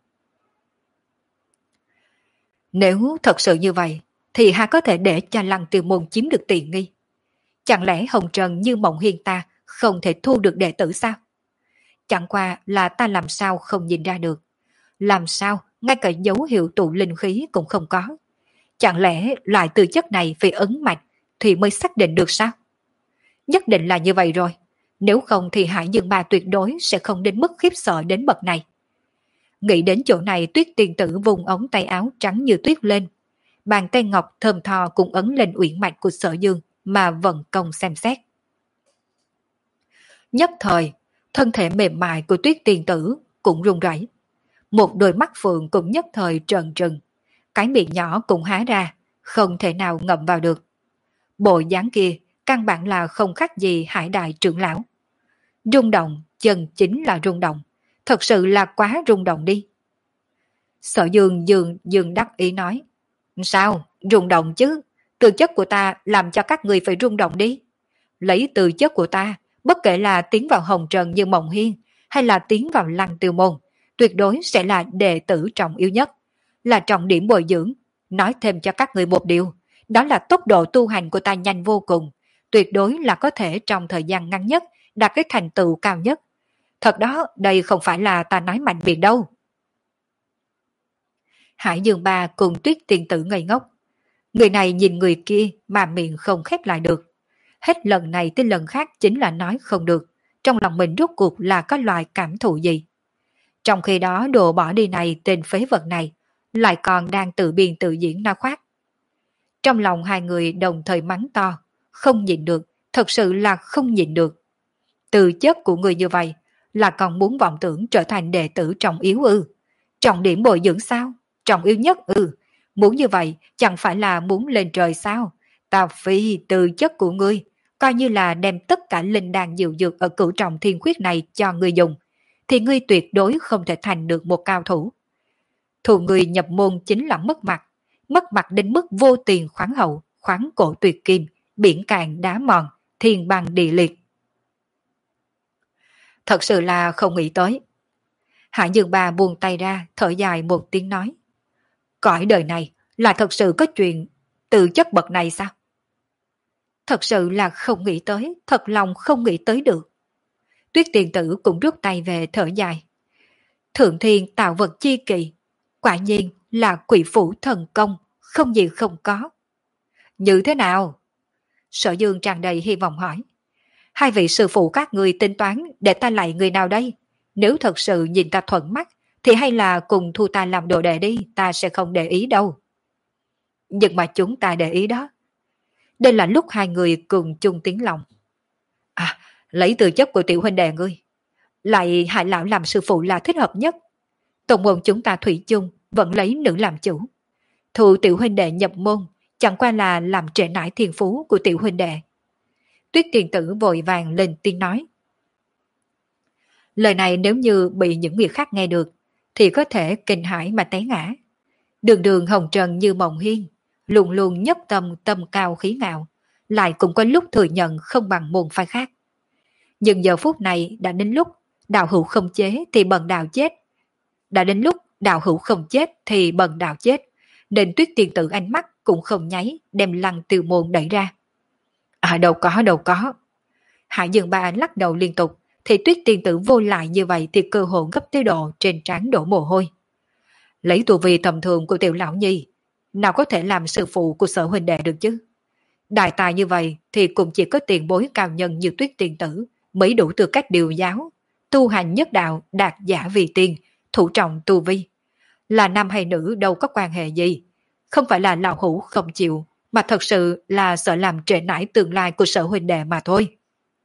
Nếu thật sự như vậy thì hắn có thể để cho Lăng Tiêu Môn chiếm được tiện nghi. Chẳng lẽ Hồng Trần như Mộng Hiên ta không thể thu được đệ tử sao? Chẳng qua là ta làm sao không nhìn ra được. Làm sao ngay cả dấu hiệu tụ linh khí cũng không có. Chẳng lẽ loại tư chất này phải ấn mạch thì mới xác định được sao? Nhất định là như vậy rồi. Nếu không thì Hải Dương Ba tuyệt đối sẽ không đến mức khiếp sợ đến bậc này. Nghĩ đến chỗ này, Tuyết Tiên Tử vùng ống tay áo trắng như tuyết lên. Bàn tay ngọc thơm tho cũng ấn lên uyển mạch của Sở Dương mà vận công xem xét. Nhất thời, thân thể mềm mại của Tuyết Tiên Tử cũng run rẩy. Một đôi mắt phượng cũng nhất thời trợn trừng. Cái miệng nhỏ cũng há ra, không thể nào ngậm vào được. Bộ dáng kia căn bản là không khác gì Hải Đại trưởng lão. Rung động, chân chính là rung động. Thật sự là quá rung động đi. Sở Dương dường dường đắc ý nói. Sao? Rung động chứ. Tư chất của ta làm cho các người phải rung động đi. Lấy tư chất của ta, bất kể là tiến vào hồng trần như Mộng Hiên hay là tiến vào Lăng Tiêu Môn, tuyệt đối sẽ là đệ tử trọng yếu nhất, là trọng điểm bồi dưỡng. Nói thêm cho các người một điều, đó là tốc độ tu hành của ta nhanh vô cùng, tuyệt đối là có thể trong thời gian ngắn nhất đạt cái thành tựu cao nhất. Thật đó, đây không phải là ta nói mạnh miệng đâu. Hải Dương Ba cùng Tuyết Tiên Tử ngây ngốc. Người này nhìn người kia mà miệng không khép lại được. Hết lần này tới lần khác chính là nói không được. Trong lòng mình rốt cuộc là có loại cảm thụ gì. Trong khi đó đồ bỏ đi này, tên phế vật này lại còn đang tự biên tự diễn na khoát. Trong lòng hai người đồng thời mắng to. Không nhịn được, thật sự là không nhịn được. Tư chất của người như vậy là còn muốn vọng tưởng trở thành đệ tử trọng yếu ư? Trọng điểm bồi dưỡng sao? Trọng yếu nhất ư? Muốn như vậy chẳng phải là muốn lên trời sao? Ta phi tư chất của ngươi, coi như là đem tất cả linh đan diệu dược ở cửu trọng thiên khuyết này cho ngươi dùng, thì ngươi tuyệt đối không thể thành được một cao thủ. Thù người nhập môn chính là mất mặt, mất mặt đến mức vô tiền khoáng hậu, khoáng cổ tuyệt kim, biển cạn đá mòn, thiên băng địa liệt. Thật sự là không nghĩ tới. Hạ Dương Ba buông tay ra, thở dài một tiếng nói. Cõi đời này là thật sự có chuyện tự chất bậc này sao? Thật sự là không nghĩ tới, thật lòng không nghĩ tới được. Tuyết Tiên Tử cũng rút tay về thở dài. Thượng thiên tạo vật chi kỳ, quả nhiên là quỷ phủ thần công, không gì không có. Như thế nào? Sở Dương tràn đầy hy vọng hỏi. Hai vị sư phụ các người tính toán để ta lạy người nào đây? Nếu thật sự nhìn ta thuận mắt, thì hay là cùng thu ta làm đồ đệ đi, ta sẽ không để ý đâu. Nhưng mà chúng ta để ý đó. Đây là lúc hai người cùng chung tiếng lòng. À, lấy tư chất của tiểu huynh đệ ngươi, lại Hải lão làm sư phụ là thích hợp nhất. Tổng môn chúng ta thủy chung vẫn lấy nữ làm chủ. Thu tiểu huynh đệ nhập môn chẳng qua là làm trễ nải thiên phú của tiểu huynh đệ. Tuyết Tiên Tử vội vàng lên tiếng nói. Lời này nếu như bị những người khác nghe được thì có thể kinh hãi mà té ngã. Đường đường hồng trần như Mộng Hiên, luôn luôn nhất tâm tâm cao khí ngạo, lại cũng có lúc thừa nhận không bằng môn phái khác. Nhưng giờ phút này đã đến lúc đạo hữu không chế thì bần đạo chết. Đã đến lúc đạo hữu không chết thì bần đạo chết, nên Tuyết Tiên Tử ánh mắt cũng không nháy đem Lăng Tiêu Môn đẩy ra. À đâu có đâu có. Hải Dương Ba lắc đầu liên tục, thì Tuyết Tiên Tử vô lại như vậy thì cơ hội gấp tới độ trên trán đổ mồ hôi. Lấy tu vi tầm thường của tiểu lão nhi, nào có thể làm sư phụ của Sở huynh đệ được chứ? Đại tài như vậy thì cũng chỉ có tiền bối cao nhân như Tuyết Tiên Tử mới đủ tư cách điều giáo, tu hành nhất đạo đạt giả vì tiên, thủ trọng tu vi. Là nam hay nữ đâu có quan hệ gì, không phải là lão hữu không chịu, mà thật sự là sợ làm trễ nải tương lai của Sở huynh đệ mà thôi.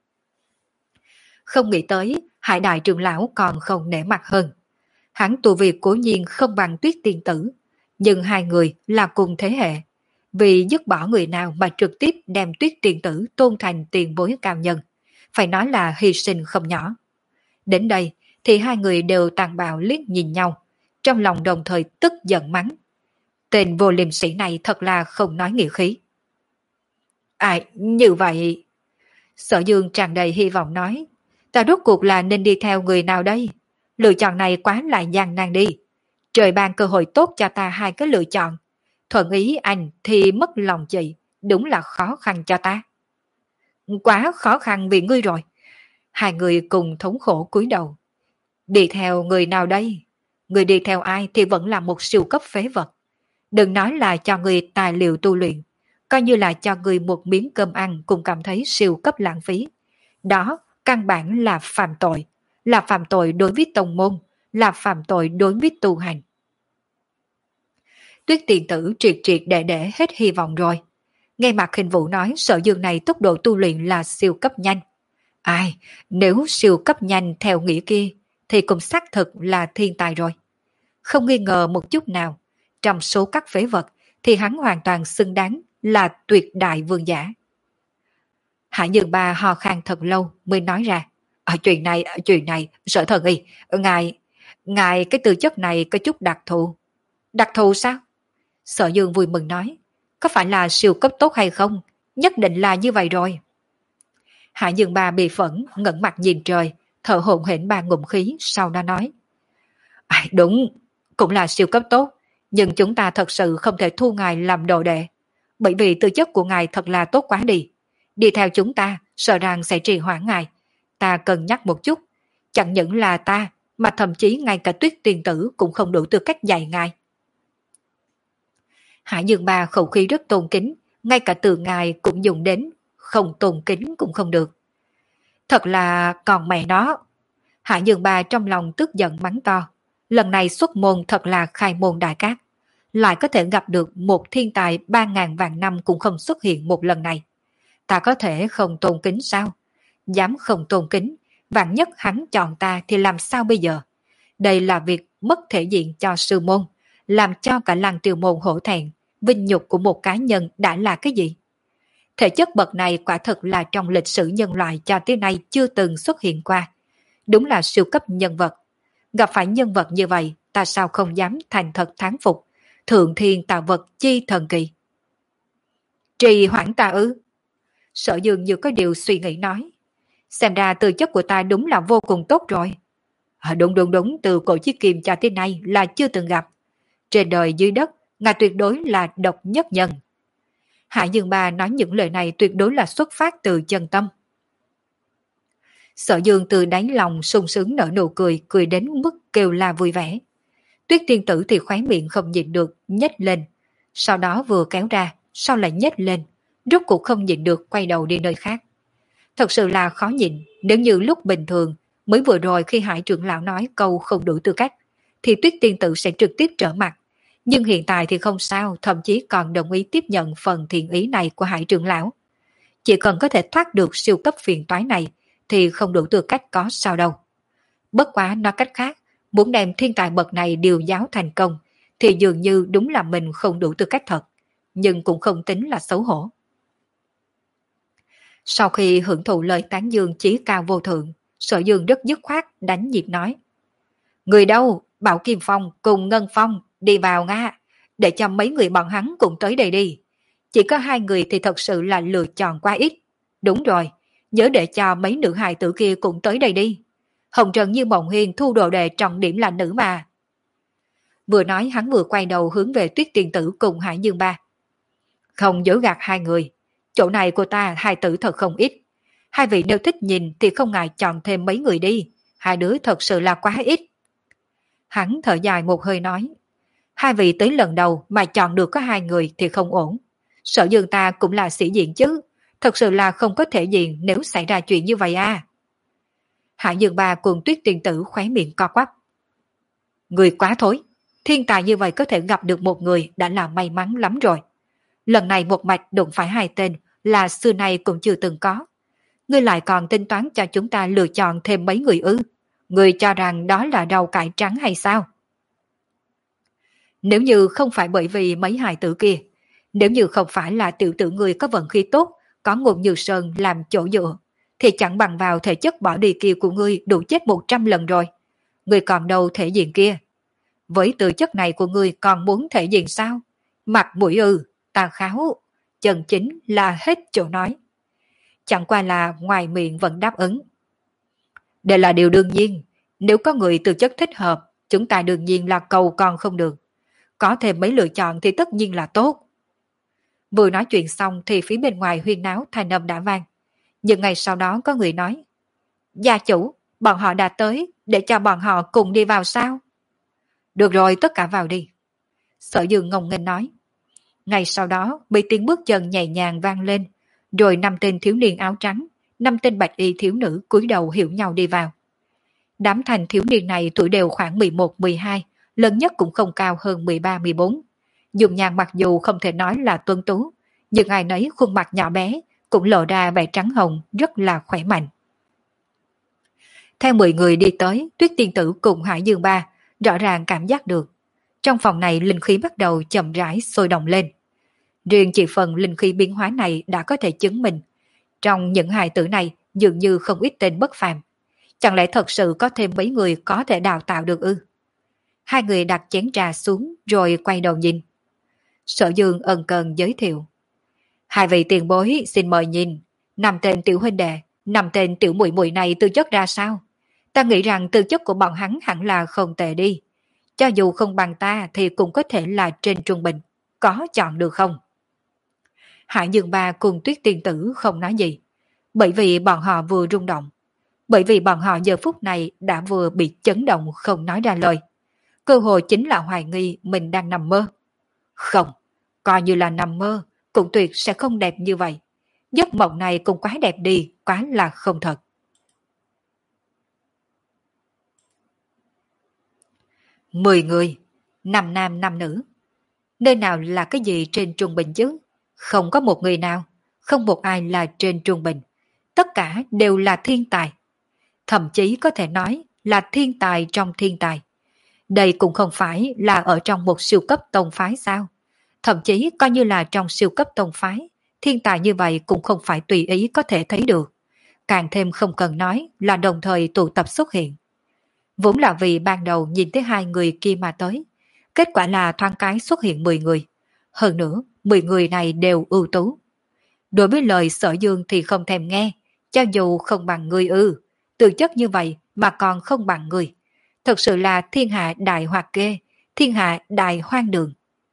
Không nghĩ tới, Hải Đại trưởng lão còn không nể mặt hơn. Hắn tu vi cố nhiên không bằng Tuyết Tiên Tử, nhưng hai người là cùng thế hệ. Vì dứt bỏ người nào mà trực tiếp đem Tuyết Tiên Tử tôn thành tiền bối cao nhân, phải nói là hy sinh không nhỏ. Đến đây thì hai người đều tàn bạo liếc nhìn nhau, trong lòng đồng thời tức giận mắng. Tên vô liêm sĩ này thật là không nói nghĩa khí. À, như vậy... Sở Dương tràn đầy hy vọng nói, ta rốt cuộc là nên đi theo người nào đây? Lựa chọn này quá là gian nan đi. Trời ban cơ hội tốt cho ta hai cái lựa chọn. Thuận ý anh thì mất lòng chị, đúng là khó khăn cho ta. Quá khó khăn vì ngươi rồi. Hai người cùng thống khổ cúi đầu. Đi theo người nào đây? Người đi theo ai thì vẫn là một siêu cấp phế vật. Đừng nói là cho người tài liệu tu luyện, coi như là cho người một miếng cơm ăn cũng cảm thấy siêu cấp lãng phí. Đó, căn bản là phạm tội, là phạm tội đối với tông môn, là phạm tội đối với tu hành. Tuyết tiền tử triệt triệt để để hết hy vọng rồi. Nghe mặt Hình Vũ nói Sở Dương này tốc độ tu luyện là siêu cấp nhanh. Ai, nếu siêu cấp nhanh theo nghĩa kia, thì cũng xác thực là thiên tài rồi. Không nghi ngờ một chút nào, trong số các phế vật, thì hắn hoàn toàn xứng đáng là tuyệt đại vương giả. Hạ Dương Ba ho khan thật lâu mới nói ra. Ở chuyện này, ở chuyện này, Sở Thần Y, ngài, ngài cái tư chất này có chút đặc thù. Đặc thù sao? Sở Dương vui mừng nói. Có phải là siêu cấp tốt hay không? Nhất định là như vậy rồi. Hạ Dương Ba bị phẫn, ngẩng mặt nhìn trời, thở hổn hển ba ngụm khí, sau đó nói. À, đúng, cũng là siêu cấp tốt, nhưng chúng ta thật sự không thể thu ngài làm đồ đệ, bởi vì tư chất của ngài thật là tốt quá đi. Đi theo chúng ta, sợ rằng sẽ trì hoãn ngài. Ta cân nhắc một chút, chẳng những là ta, mà thậm chí ngay cả Tuyết tiền tử cũng không đủ tư cách dạy ngài. Hạ Dương Ba khẩu khí rất tôn kính, ngay cả từ ngài cũng dùng đến, không tôn kính cũng không được. Thật là còn mẹ nó. Hạ Dương Ba trong lòng tức giận mắng to. Lần này xuất môn thật là khai môn đại cát. Lại có thể gặp được một thiên tài ba ngàn vạn năm cũng không xuất hiện một lần này. Ta có thể không tôn kính sao? Dám không tôn kính, vạn nhất hắn chọn ta thì làm sao bây giờ? Đây là việc mất thể diện cho sư môn, làm cho cả làng Tiều môn hổ thẹn. Vinh nhục của một cá nhân đã là cái gì? Thể chất bậc này quả thực là trong lịch sử nhân loại cho tới nay chưa từng xuất hiện qua. Đúng là siêu cấp nhân vật. Gặp phải nhân vật như vậy, ta sao không dám thành thật thán phục. Thượng thiên tạo vật chi thần kỳ. Trì hoãn ta ư? Sở Dương như có điều suy nghĩ nói. Xem ra tư chất của ta đúng là vô cùng tốt rồi. À, đúng đúng đúng, từ cổ chí kim cho tới nay là chưa từng gặp. Trên đời dưới đất, ngài tuyệt đối là độc nhất nhân. Hạ Dương Ba nói những lời này tuyệt đối là xuất phát từ chân tâm. Sở Dương từ đáy lòng sung sướng nở nụ cười, cười đến mức kêu la vui vẻ. Tuyết tiên tử thì khóe miệng không nhịn được, nhếch lên. Sau đó vừa kéo ra, sau lại nhếch lên, rốt cuộc không nhịn được quay đầu đi nơi khác. Thật sự là khó nhịn, nếu như lúc bình thường, mới vừa rồi khi Hải trưởng lão nói câu không đủ tư cách, thì Tuyết tiên tử sẽ trực tiếp trở mặt. Nhưng hiện tại thì không sao, thậm chí còn đồng ý tiếp nhận phần thiện ý này của Hải trưởng lão. Chỉ cần có thể thoát được siêu cấp phiền toái này, thì không đủ tư cách có sao đâu. Bất quá nói cách khác, muốn đem thiên tài bậc này điều giáo thành công, thì dường như đúng là mình không đủ tư cách thật, nhưng cũng không tính là xấu hổ. Sau khi hưởng thụ lời tán dương chí cao vô thượng, Sở Dương rất dứt khoát đánh nhịp nói. Người đâu, Bảo Kim Phong cùng Ngân Phong đi vào Nga, để cho mấy người bọn hắn cùng tới đây đi. Chỉ có hai người thì thật sự là lựa chọn quá ít. Đúng rồi, nhớ để cho mấy nữ hài tử kia cũng tới đây đi. Hồng Trần như Mộng Hiên thu đồ đệ trọng điểm là nữ mà. Vừa nói hắn vừa quay đầu hướng về Tuyết tiên tử cùng Hải Dương Ba. Không dối gạt hai người, chỗ này của ta hai tử thật không ít. Hai vị nếu thích nhìn thì không ngại chọn thêm mấy người đi. Hai đứa thật sự là quá ít. Hắn thở dài một hơi nói. Hai vị tới lần đầu mà chọn được có hai người thì không ổn. Sở Dương ta cũng là sĩ diện chứ. Thật sự là không có thể diện nếu xảy ra chuyện như vậy à. Hải Dương Ba cùng Tuyết tiên tử khóe miệng co quắp. Người quá thối. Thiên tài như vậy có thể gặp được một người đã là may mắn lắm rồi. Lần này một mạch đụng phải hai tên là xưa nay cũng chưa từng có. Ngươi lại còn tính toán cho chúng ta lựa chọn thêm mấy người ư? Ngươi cho rằng đó là rau cải trắng hay sao? Nếu như không phải bởi vì mấy hài tử kia, nếu như không phải là tiểu tử ngươi có vận khí tốt, có Ngôn Như Sơn làm chỗ dựa, thì chẳng bằng vào thể chất bỏ đi kia của ngươi đủ chết một trăm lần rồi. Ngươi còn đâu thể diện kia? Với tư chất này của ngươi còn muốn thể diện sao? Mặt mũi ư, ta kháo, chân chính là hết chỗ nói. Chẳng qua là ngoài miệng vẫn đáp ứng. Đây là điều đương nhiên, nếu có người tư chất thích hợp, chúng ta đương nhiên là cầu còn không được. Có thêm mấy lựa chọn thì tất nhiên là tốt. Vừa nói chuyện xong thì phía bên ngoài huyên náo thanh âm đã vang. Nhưng ngày sau đó có người nói, gia chủ, bọn họ đã tới, để cho bọn họ cùng đi vào sao? Được rồi, tất cả vào đi. Sở Dương ngông nghênh nói. Ngay sau đó, mấy tiếng bước chân nhẹ nhàng vang lên, rồi năm tên thiếu niên áo trắng, năm tên bạch y thiếu nữ cúi đầu hiểu nhau đi vào. Đám thanh thiếu niên này tuổi đều khoảng mười một mười hai, lớn nhất cũng không cao hơn mười ba mười bốn. Dùng nhàn mặc dù không thể nói là tuấn tú, nhưng ai nấy khuôn mặt nhỏ bé cũng lộ ra vẻ trắng hồng rất là khỏe mạnh. Theo mười người đi tới, Tuyết Tiên Tử cùng Hải Dương Ba rõ ràng cảm giác được. Trong phòng này linh khí bắt đầu chậm rãi sôi động lên. Riêng chỉ phần linh khí biến hóa này đã có thể chứng minh. Trong những hài tử này dường như không ít tên bất phàm. Chẳng lẽ thật sự có thêm mấy người có thể đào tạo được ư? Hai người đặt chén trà xuống rồi quay đầu nhìn. Sở Dương ân cần giới thiệu. Hai vị tiền bối xin mời nhìn. Năm tên tiểu huynh đệ, năm tên tiểu muội muội này tư chất ra sao? Ta nghĩ rằng tư chất của bọn hắn hẳn là không tệ đi. Cho dù không bằng ta thì cũng có thể là trên trung bình. Có chọn được không? Hải Dương Ba cùng Tuyết Tiên Tử không nói gì. Bởi vì bọn họ vừa rung động. Bởi vì bọn họ giờ phút này đã vừa bị chấn động không nói ra lời. Cơ hội chính là hoài nghi mình đang nằm mơ. Không, coi như là nằm mơ, cũng tuyệt sẽ không đẹp như vậy. Giấc mộng này cũng quá đẹp đi, quá là không thật. Mười người, năm nam năm nữ. Nơi nào là cái gì trên trung bình chứ? Không có một người nào, không một ai là trên trung bình. Tất cả đều là thiên tài. Thậm chí có thể nói là thiên tài trong thiên tài. Đây cũng không phải là ở trong một siêu cấp tông phái sao? Thậm chí coi như là trong siêu cấp tông phái, thiên tài như vậy cũng không phải tùy ý có thể thấy được. Càng thêm không cần nói là đồng thời tụ tập xuất hiện. Vốn là vì ban đầu nhìn thấy hai người kia mà tới. Kết quả là thoáng cái xuất hiện mười người. Hơn nữa, mười người này đều ưu tú. Đối với lời Sở Dương thì không thèm nghe, cho dù không bằng người ư. Tư chất như vậy mà còn không bằng người. Thật sự là thiên hạ đại hoạt kê, thiên hạ đại hoang đường.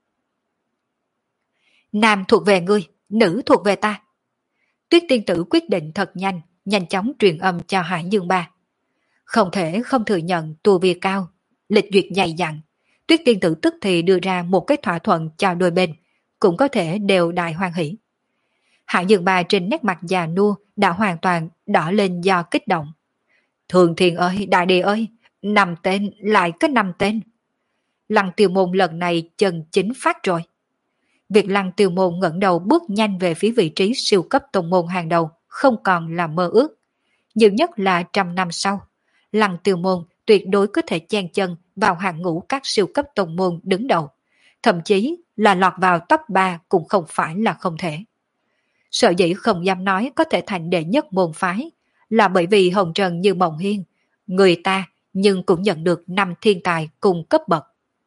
Nam thuộc về ngươi, nữ thuộc về ta. Tuyết Tiên Tử quyết định thật nhanh, nhanh chóng truyền âm cho Hải Dương Ba. Không thể không thừa nhận tu vi cao, lịch duyệt dày dặn. Tuyết Tiên Tử tức thì đưa ra một cái thỏa thuận cho đôi bên, cũng có thể đều đại hoan hỷ. Hải Dương Ba trên nét mặt già nua đã hoàn toàn đỏ lên do kích động. Thường Thiên ơi, Đại Địa ơi, năm tên lại có năm tên. Lăng Tiêu Môn lần này chân chính phát rồi. Việc Lăng Tiêu Môn ngẩng đầu bước nhanh về phía vị trí siêu cấp tông môn hàng đầu không còn là mơ ước. Nhiều nhất là trăm năm sau, Lăng Tiêu Môn tuyệt đối có thể chen chân vào hàng ngũ các siêu cấp tông môn đứng đầu. Thậm chí là lọt vào top ba cũng không phải là không thể. Sở dĩ không dám nói có thể thành đệ nhất môn phái là bởi vì hồng trần như mộng hiên, người ta nhưng cũng nhận được năm thiên tài cùng cấp bậc.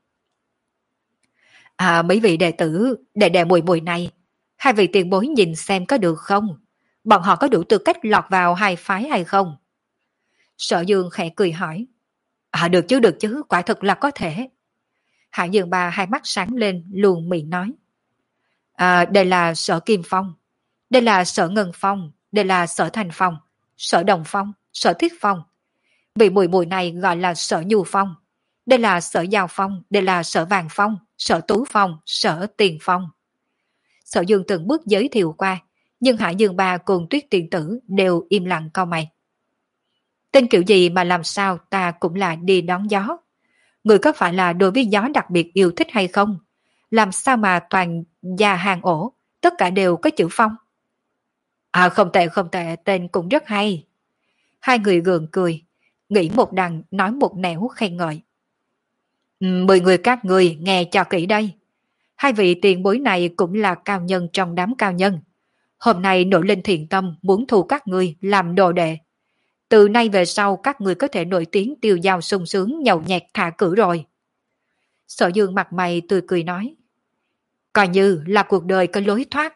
À, mấy vị đệ tử, đệ đệ mùi mùi này, hai vị tiền bối nhìn xem có được không? Bọn họ có đủ tư cách lọt vào hai phái hay không? Sở Dương khẽ cười hỏi. À, được chứ, được chứ, quả thực là có thể. Hải Dương Ba hai mắt sáng lên, luồn miệng nói. À, đây là Sở Kim Phong, đây là Sở Ngân Phong, đây là Sở Thành Phong, Sở Đồng Phong, Sở Thiết Phong. Vị mùi mùi này gọi là Sở Nhu Phong. Đây là Sở Giao Phong, đây là Sở Vàng Phong, Sở Tú Phong, Sở Tiền Phong. Sở Dương từng bước giới thiệu qua, nhưng Hải Dương Ba cùng Tuyết Tiên Tử đều im lặng cau mày. Tên kiểu gì mà làm sao ta cũng là đi đón gió. Người có phải là đối với gió đặc biệt yêu thích hay không? Làm sao mà toàn gia hàng ổ, tất cả đều có chữ Phong? À, không tệ không tệ, tên cũng rất hay. Hai người gượng cười, nghĩ một đằng nói một nẻo khen ngợi. Mười người các người nghe cho kỹ đây. Hai vị tiền bối này cũng là cao nhân trong đám cao nhân. Hôm nay nổi lên thiện tâm muốn thu các người làm đồ đệ. Từ nay về sau các người có thể nổi tiếng tiêu dao sung sướng nhậu nhẹt thả cử rồi. Sở Dương mặt mày tươi cười nói. Coi như là cuộc đời có lối thoát.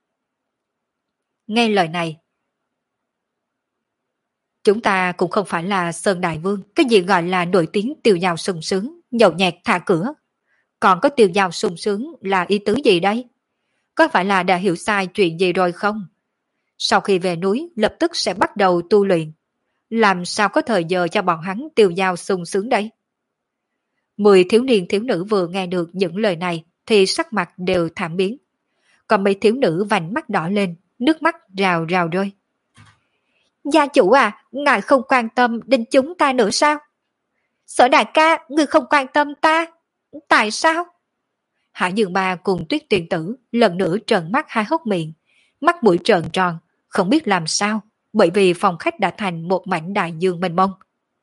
Nghe lời này. Chúng ta cũng không phải là Sơn Đại Vương. Cái gì gọi là nổi tiếng tiêu dao sung sướng nhậu nhẹt thả cửa. Còn có tiêu dao sung sướng là ý tứ gì đây? Có phải là đã hiểu sai chuyện gì rồi không? Sau khi về núi lập tức sẽ bắt đầu tu luyện. Làm sao có thời giờ cho bọn hắn tiêu dao sung sướng đây? Mười thiếu niên thiếu nữ vừa nghe được những lời này thì sắc mặt đều thảm biến. Còn mấy thiếu nữ vành mắt đỏ lên, nước mắt rào rào rơi. Gia chủ à, ngài không quan tâm đến chúng ta nữa sao? Sở đại ca, người không quan tâm ta. Tại sao? Hạ Dương Ba cùng Tuyết Tiền Tử lần nữa trợn mắt hai hốc miệng, mắt mũi trợn tròn, không biết làm sao, bởi vì phòng khách đã thành một mảnh đại dương mênh mông.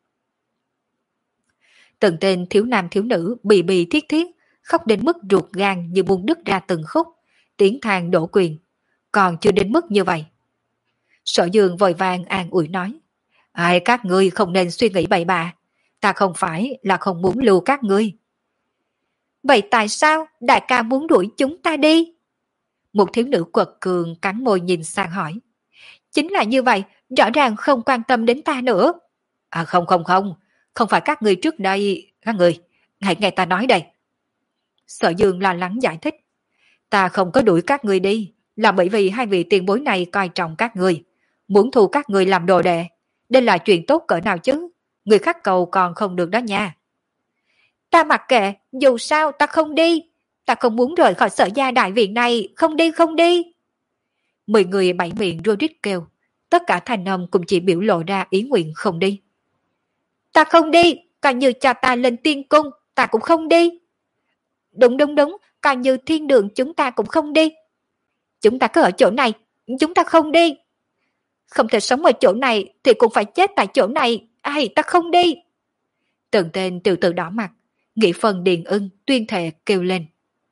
Từng tên thiếu nam thiếu nữ bì bì thiết thiết, khóc đến mức ruột gan như buông đứt ra từng khúc, tiếng than đổ quyền. Còn chưa đến mức như vậy. Sở Dương vội vàng an ủi nói, ai các ngươi không nên suy nghĩ bậy bạ, ta không phải là không muốn lưu các ngươi. Vậy tại sao đại ca muốn đuổi chúng ta đi? Một thiếu nữ quật cường cắn môi nhìn sang hỏi. Chính là như vậy, rõ ràng không quan tâm đến ta nữa. À không không không, không phải các ngươi trước đây, các ngươi, hãy nghe ta nói đây. Sở Dương lo lắng giải thích. Ta không có đuổi các ngươi đi, là bởi vì hai vị tiền bối này coi trọng các ngươi, muốn thu các ngươi làm đồ đệ. Đây là chuyện tốt cỡ nào chứ, người khác cầu còn không được đó nha. Ta mặc kệ, dù sao ta không đi, ta không muốn rời khỏi sở gia đại viện này, không đi không đi. Mười người bảy miệng rô rít kêu, tất cả thành âm cũng chỉ biểu lộ ra ý nguyện không đi. Ta không đi, coi như cho ta lên tiên cung, ta cũng không đi. Đúng đúng đúng, coi như thiên đường chúng ta cũng không đi. Chúng ta cứ ở chỗ này, chúng ta không đi. Không thể sống ở chỗ này thì cũng phải chết tại chỗ này, ai ta không đi. Từng tên tiểu tử đỏ mặt, Nghị Phần Điền Ưng tuyên thệ kêu lên.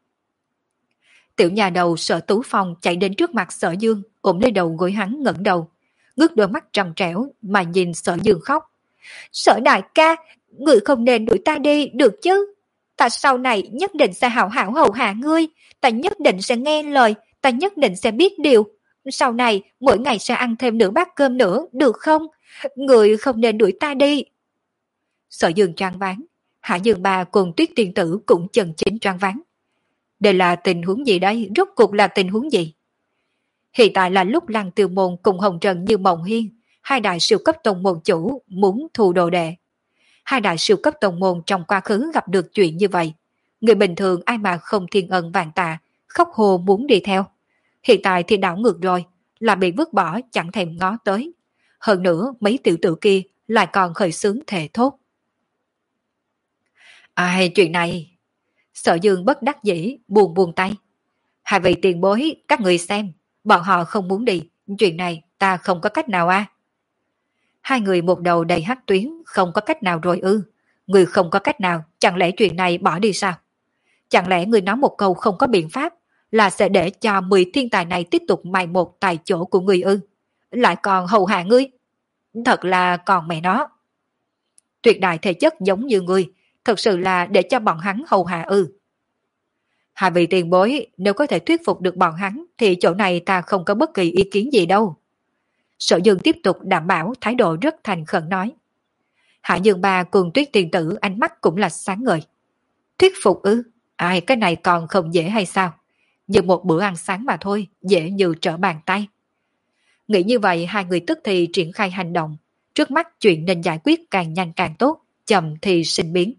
Tiểu nhà đầu Sở Tú Phong chạy đến trước mặt Sở Dương, ôm lấy đầu gối hắn ngẩng đầu, ngước đôi mắt trong trẻo mà nhìn Sở Dương khóc. Sở đại ca, người không nên đuổi ta đi được chứ. Ta sau này nhất định sẽ hảo hảo hầu hạ ngươi, ta nhất định sẽ nghe lời, ta nhất định sẽ biết điều. Sau này mỗi ngày sẽ ăn thêm nửa bát cơm nữa, được không? Người không nên đuổi ta đi. Sở Dương choáng váng, Hạ Dương Ba cùng Tuyết Tiên Tử cũng chân chính choáng váng. Đây là tình huống gì đây? Rốt cuộc là tình huống gì? Hiện tại là lúc Lăng Tiêu Môn cùng Hồng Trần Như Mộng Hiên, hai đại siêu cấp tông môn chủ muốn thu đồ đệ. Hai đại siêu cấp tông môn trong quá khứ gặp được chuyện như vậy. Người bình thường ai mà không thiên ân vạn tạ, khóc hồ muốn đi theo. Hiện tại thì đảo ngược rồi, là bị vứt bỏ chẳng thèm ngó tới. Hơn nữa mấy tiểu tử kia lại còn khởi xướng thề thốt. Ai chuyện này? Sở Dương bất đắc dĩ, buồn buồn tay. Hai vị tiền bối, các người xem, bọn họ không muốn đi, chuyện này ta không có cách nào à. Hai người một đầu đầy hắc tuyến, không có cách nào rồi ư. Người không có cách nào, chẳng lẽ chuyện này bỏ đi sao? Chẳng lẽ người nói một câu không có biện pháp, là sẽ để cho mười thiên tài này tiếp tục mài một tại chỗ của người ư? Lại còn hầu hạ ngươi? Thật là còn mẹ nó. Tuyệt đại thể chất giống như ngươi, thật sự là để cho bọn hắn hầu hạ ư. Hai vị tiền bối, nếu có thể thuyết phục được bọn hắn, thì chỗ này ta không có bất kỳ ý kiến gì đâu. Sở Dương tiếp tục đảm bảo thái độ rất thành khẩn nói. Hạ Dương Ba cùng Tuyết Tiền Tử ánh mắt cũng là sáng ngời. Thuyết phục ư? Ai cái này còn không dễ hay sao? Như một bữa ăn sáng mà thôi, dễ như trở bàn tay. Nghĩ như vậy hai người tức thì triển khai hành động. Trước mắt chuyện nên giải quyết càng nhanh càng tốt, chậm thì sinh biến.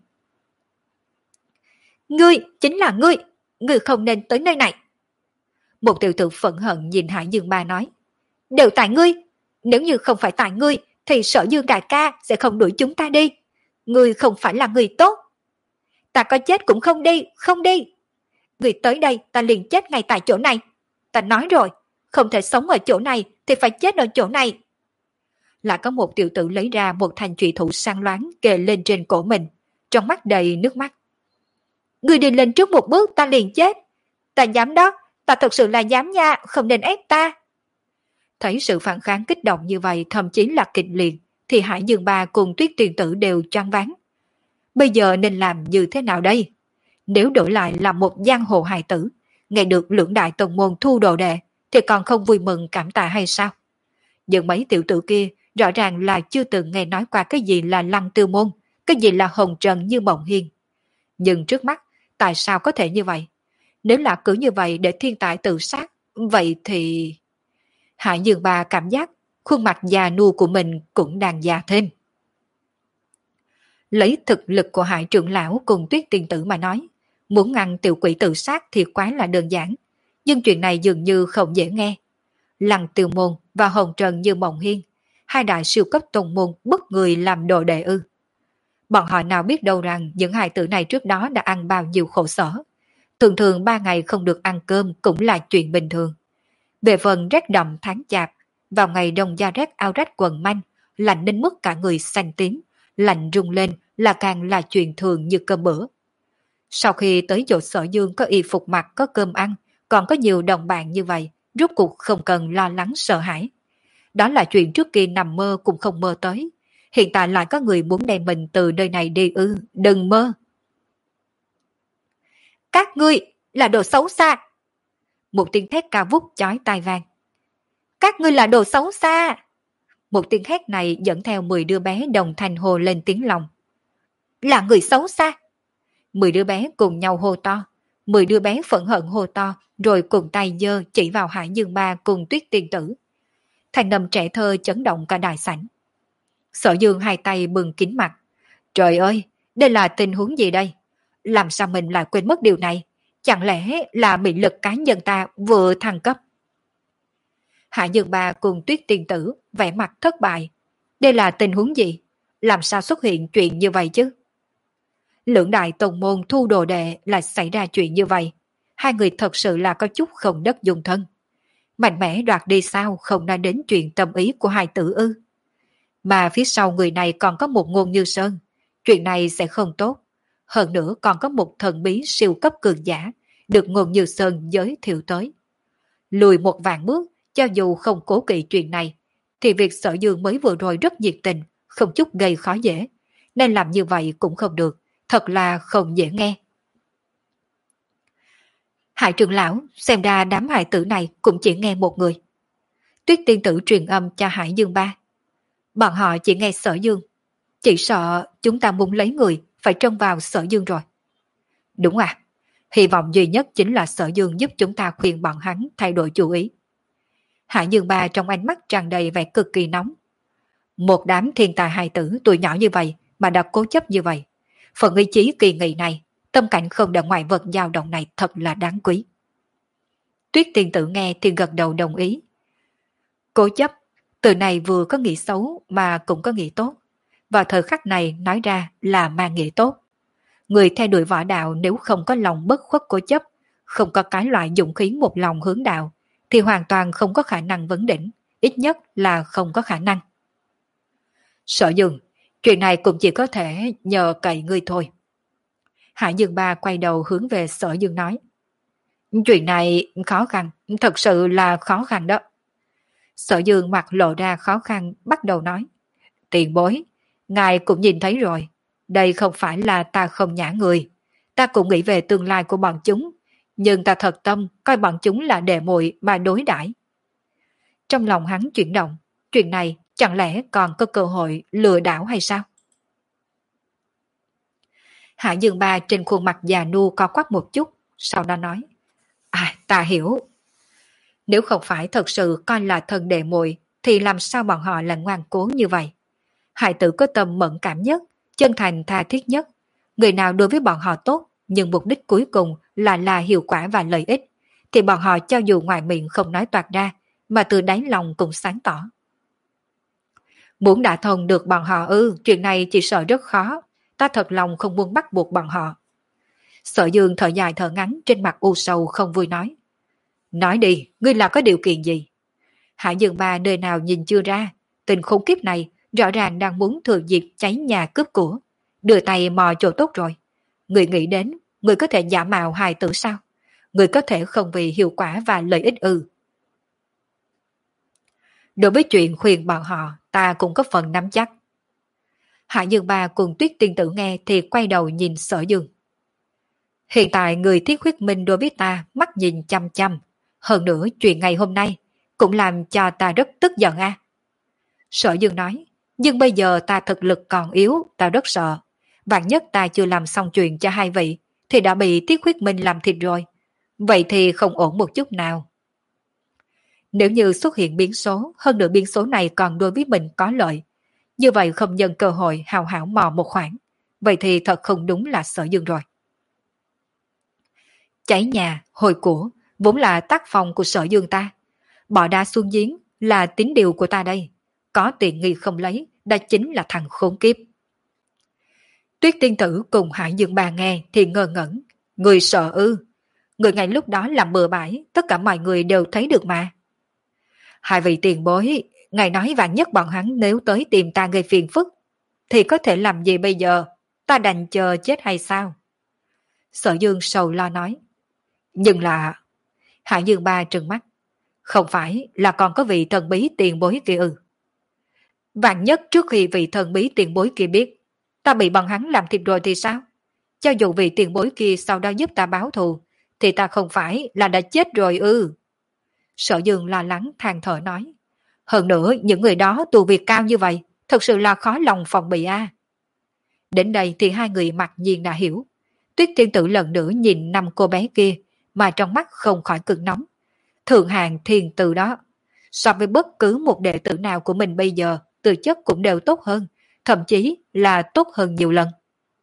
Ngươi, chính là ngươi, ngươi không nên tới nơi này. Một tiểu tử phẫn hận nhìn Hạ Dương Ba nói. Đều tại ngươi, nếu như không phải tại ngươi, thì Sở Dương đại ca sẽ không đuổi chúng ta đi. Ngươi không phải là người tốt. Ta có chết cũng không đi, không đi. Ngươi tới đây ta liền chết ngay tại chỗ này. Ta nói rồi, không thể sống ở chỗ này thì phải chết ở chỗ này. Lại có một tiểu tử lấy ra một thanh trụy thủ sáng loáng kề lên trên cổ mình, trong mắt đầy nước mắt. Ngươi đi lên trước một bước ta liền chết. Ta dám đó, ta thật sự là dám nha, không nên ép ta. Thấy sự phản kháng kích động như vậy, thậm chí là kịch liệt, thì Hải Dương Ba cùng Tuyết Tiền Tử đều choáng váng. Bây giờ nên làm như thế nào đây? Nếu đổi lại là một giang hồ hài tử, nghe được lưỡng đại tông môn thu đồ đệ, thì còn không vui mừng cảm tạ hay sao? Nhưng mấy tiểu tử kia rõ ràng là chưa từng nghe nói qua cái gì là Lăng Tiêu Môn, cái gì là Hồng Trần Như Mộng Hiên. Nhưng trước mắt, tại sao có thể như vậy? Nếu là cứ như vậy để thiên tài tự sát, vậy thì... Hải Dương Ba cảm giác khuôn mặt già nua của mình cũng đang già thêm. Lấy thực lực của Hải trưởng lão cùng Tuyết tiên tử mà nói, muốn ngăn tiểu quỷ tự sát thì quá là đơn giản, nhưng chuyện này dường như không dễ nghe. Lăng Tiêu Môn và Hồng Trần Như Mộng Hiên, hai đại siêu cấp tông môn bức người làm đồ đệ ư. Bọn họ nào biết đâu rằng những hài tử này trước đó đã ăn bao nhiêu khổ sở. Thường thường ba ngày không được ăn cơm cũng là chuyện bình thường. Về phần rét đậm tháng chạp, vào ngày đông da rét ao rách quần manh, lạnh đến mức cả người xanh tím, lạnh rung lên là càng là chuyện thường như cơm bữa. Sau khi tới chỗ Sở Dương có y phục mặc có cơm ăn, còn có nhiều đồng bạn như vậy, rốt cuộc không cần lo lắng sợ hãi. Đó là chuyện trước kia nằm mơ cũng không mơ tới. Hiện tại lại có người muốn đem mình từ nơi này đi ư, đừng mơ. Các ngươi là đồ xấu xa. Một tiếng thét cao vút chói tai vang. Các ngươi là đồ xấu xa. Một tiếng hét này dẫn theo mười đứa bé đồng thanh hô lên tiếng lòng. Là người xấu xa. Mười đứa bé cùng nhau hô to. Mười đứa bé phẫn hận hô to, rồi cùng tay giơ chỉ vào Hải Dương Ba cùng Tuyết tiên tử. Thành âm trẻ thơ chấn động cả đại sảnh. Sở Dương hai tay bừng kín mặt. Trời ơi, đây là tình huống gì đây? Làm sao mình lại quên mất điều này? Chẳng lẽ là bị lực cá nhân ta vừa thăng cấp? Hạ Dương Ba cùng Tuyết tiên tử vẻ mặt thất bại. Đây là tình huống gì? Làm sao xuất hiện chuyện như vậy chứ? Lưỡng đại tông môn thu đồ đệ là xảy ra chuyện như vậy. Hai người thật sự là có chút không đất dùng thân. Mạnh mẽ đoạt đi sao không nói đến chuyện tâm ý của hai tử ư? Mà phía sau người này còn có một Ngôn Như Sơn. Chuyện này sẽ không tốt. Hơn nữa còn có một thần bí siêu cấp cường giả được Ngôn Như Sơn giới thiệu tới. Lùi một vạn bước, cho dù không cố kỵ chuyện này, thì việc Sở Dương mới vừa rồi rất nhiệt tình, không chút gây khó dễ. Nên làm như vậy cũng không được, thật là không dễ nghe. Hải trưởng lão, xem ra đám hài tử này cũng chỉ nghe một người. Tuyết tiên tử truyền âm cho Hải Dương Ba. Bọn họ chỉ nghe Sở Dương. Chỉ sợ chúng ta muốn lấy người phải trông vào Sở Dương rồi. Đúng à, hy vọng duy nhất chính là Sở Dương giúp chúng ta khuyên bọn hắn thay đổi chủ ý. Hải Dương Ba trong ánh mắt tràn đầy vẻ cực kỳ nóng. Một đám thiên tài hài tử tuổi nhỏ như vậy mà đã cố chấp như vậy. Phần ý chí kỳ nghị này, tâm cảnh không đợi ngoại vật dao động này thật là đáng quý. Tuyết tiên tử nghe thì gật đầu đồng ý. Cố chấp, từ này vừa có nghĩa xấu mà cũng có nghĩa tốt. Vào thời khắc này nói ra là mang nghĩa tốt. Người theo đuổi võ đạo nếu không có lòng bất khuất cố chấp, không có cái loại dũng khí một lòng hướng đạo, thì hoàn toàn không có khả năng vấn đỉnh, ít nhất là không có khả năng. Sở Dương, chuyện này cũng chỉ có thể nhờ cậy ngươi thôi. Hải Dương Ba quay đầu hướng về Sở Dương nói. Chuyện này khó khăn, thật sự là khó khăn đó. Sở Dương mặt lộ ra khó khăn bắt đầu nói. Tiền bối, ngài cũng nhìn thấy rồi, đây không phải là ta không nhã người. Ta cũng nghĩ về tương lai của bọn chúng, nhưng ta thật tâm coi bọn chúng là đệ muội mà đối đãi. Trong lòng hắn chuyển động, chuyện này chẳng lẽ còn có cơ hội lừa đảo hay sao? Hạ Dương Ba trên khuôn mặt già nua co quắp một chút, sau đó nói. À, ta hiểu. Nếu không phải thật sự coi là thân đệ muội thì làm sao bọn họ là ngoan cố như vậy? Hải tử có tâm mẫn cảm nhất, chân thành tha thiết nhất. Người nào đối với bọn họ tốt, nhưng mục đích cuối cùng là là hiệu quả và lợi ích, thì bọn họ cho dù ngoài miệng không nói toạc ra, mà từ đáy lòng cũng sáng tỏ. Muốn đả thông được bọn họ ư, chuyện này chỉ sợ rất khó. Ta thật lòng không muốn bắt buộc bọn họ. Sở Dương thở dài thở ngắn trên mặt u sầu không vui nói. Nói đi, ngươi là có điều kiện gì? Hải Dương Ba nơi nào nhìn chưa ra, tình khốn kiếp này rõ ràng đang muốn thừa dịp cháy nhà cướp của, đưa tay mò chỗ tốt rồi. Người nghĩ đến, người có thể giả mạo hài tử sao? Người có thể không vì hiệu quả và lợi ích ư? Đối với chuyện khuyên bọn họ, ta cũng có phần nắm chắc. Hải Dương Ba cùng Tuyết tiên tử nghe thì quay đầu nhìn Sở Dương. Hiện tại người Thiết Huyết Minh đối với ta mắt nhìn chăm chăm. Hơn nữa chuyện ngày hôm nay cũng làm cho ta rất tức giận a. À. Sở Dương nói, nhưng bây giờ ta thực lực còn yếu, ta rất sợ. Vạn nhất ta chưa làm xong chuyện cho hai vị, thì đã bị Thiết Huyết Minh làm thịt rồi. Vậy thì không ổn một chút nào. Nếu như xuất hiện biến số, hơn nữa biến số này còn đối với mình có lợi, như vậy không nhân cơ hội hào hảo mò một khoản, vậy thì thật không đúng là Sở Dương rồi. Cháy nhà, hồi của, vốn là tác phong của Sở Dương ta. Bỏ đá xuống giếng là tín điều của ta đây. Có tiện nghi không lấy, đã chính là thằng khốn kiếp. Tuyết tiên tử cùng Hải Dương bà nghe thì ngơ ngẩn. Người sợ ư. Người ngay lúc đó làm bừa bãi, tất cả mọi người đều thấy được mà. Hai vị tiền bối, ngài nói vạn nhất bọn hắn nếu tới tìm ta gây phiền phức, thì có thể làm gì bây giờ? Ta đành chờ chết hay sao? Sở Dương sầu lo nói. Nhưng là... Hải Dương ba trừng mắt. Không phải là còn có vị thần bí tiền bối kia ư? Vạn nhất trước khi vị thần bí tiền bối kia biết ta bị bọn hắn làm thịt rồi thì sao? Cho dù vị tiền bối kia sau đó giúp ta báo thù, thì ta không phải là đã chết rồi ư? Sở Dương lo lắng than thở nói. Hơn nữa những người đó tù việc cao như vậy, thật sự là khó lòng phòng bị a. Đến đây thì hai người mặc nhiên đã hiểu. Tuyết tiên tử lần nữa nhìn năm cô bé kia, mà trong mắt không khỏi cực nóng. Thượng hàng thiền tử đó, so với bất cứ một đệ tử nào của mình bây giờ, tư chất cũng đều tốt hơn, thậm chí là tốt hơn nhiều lần.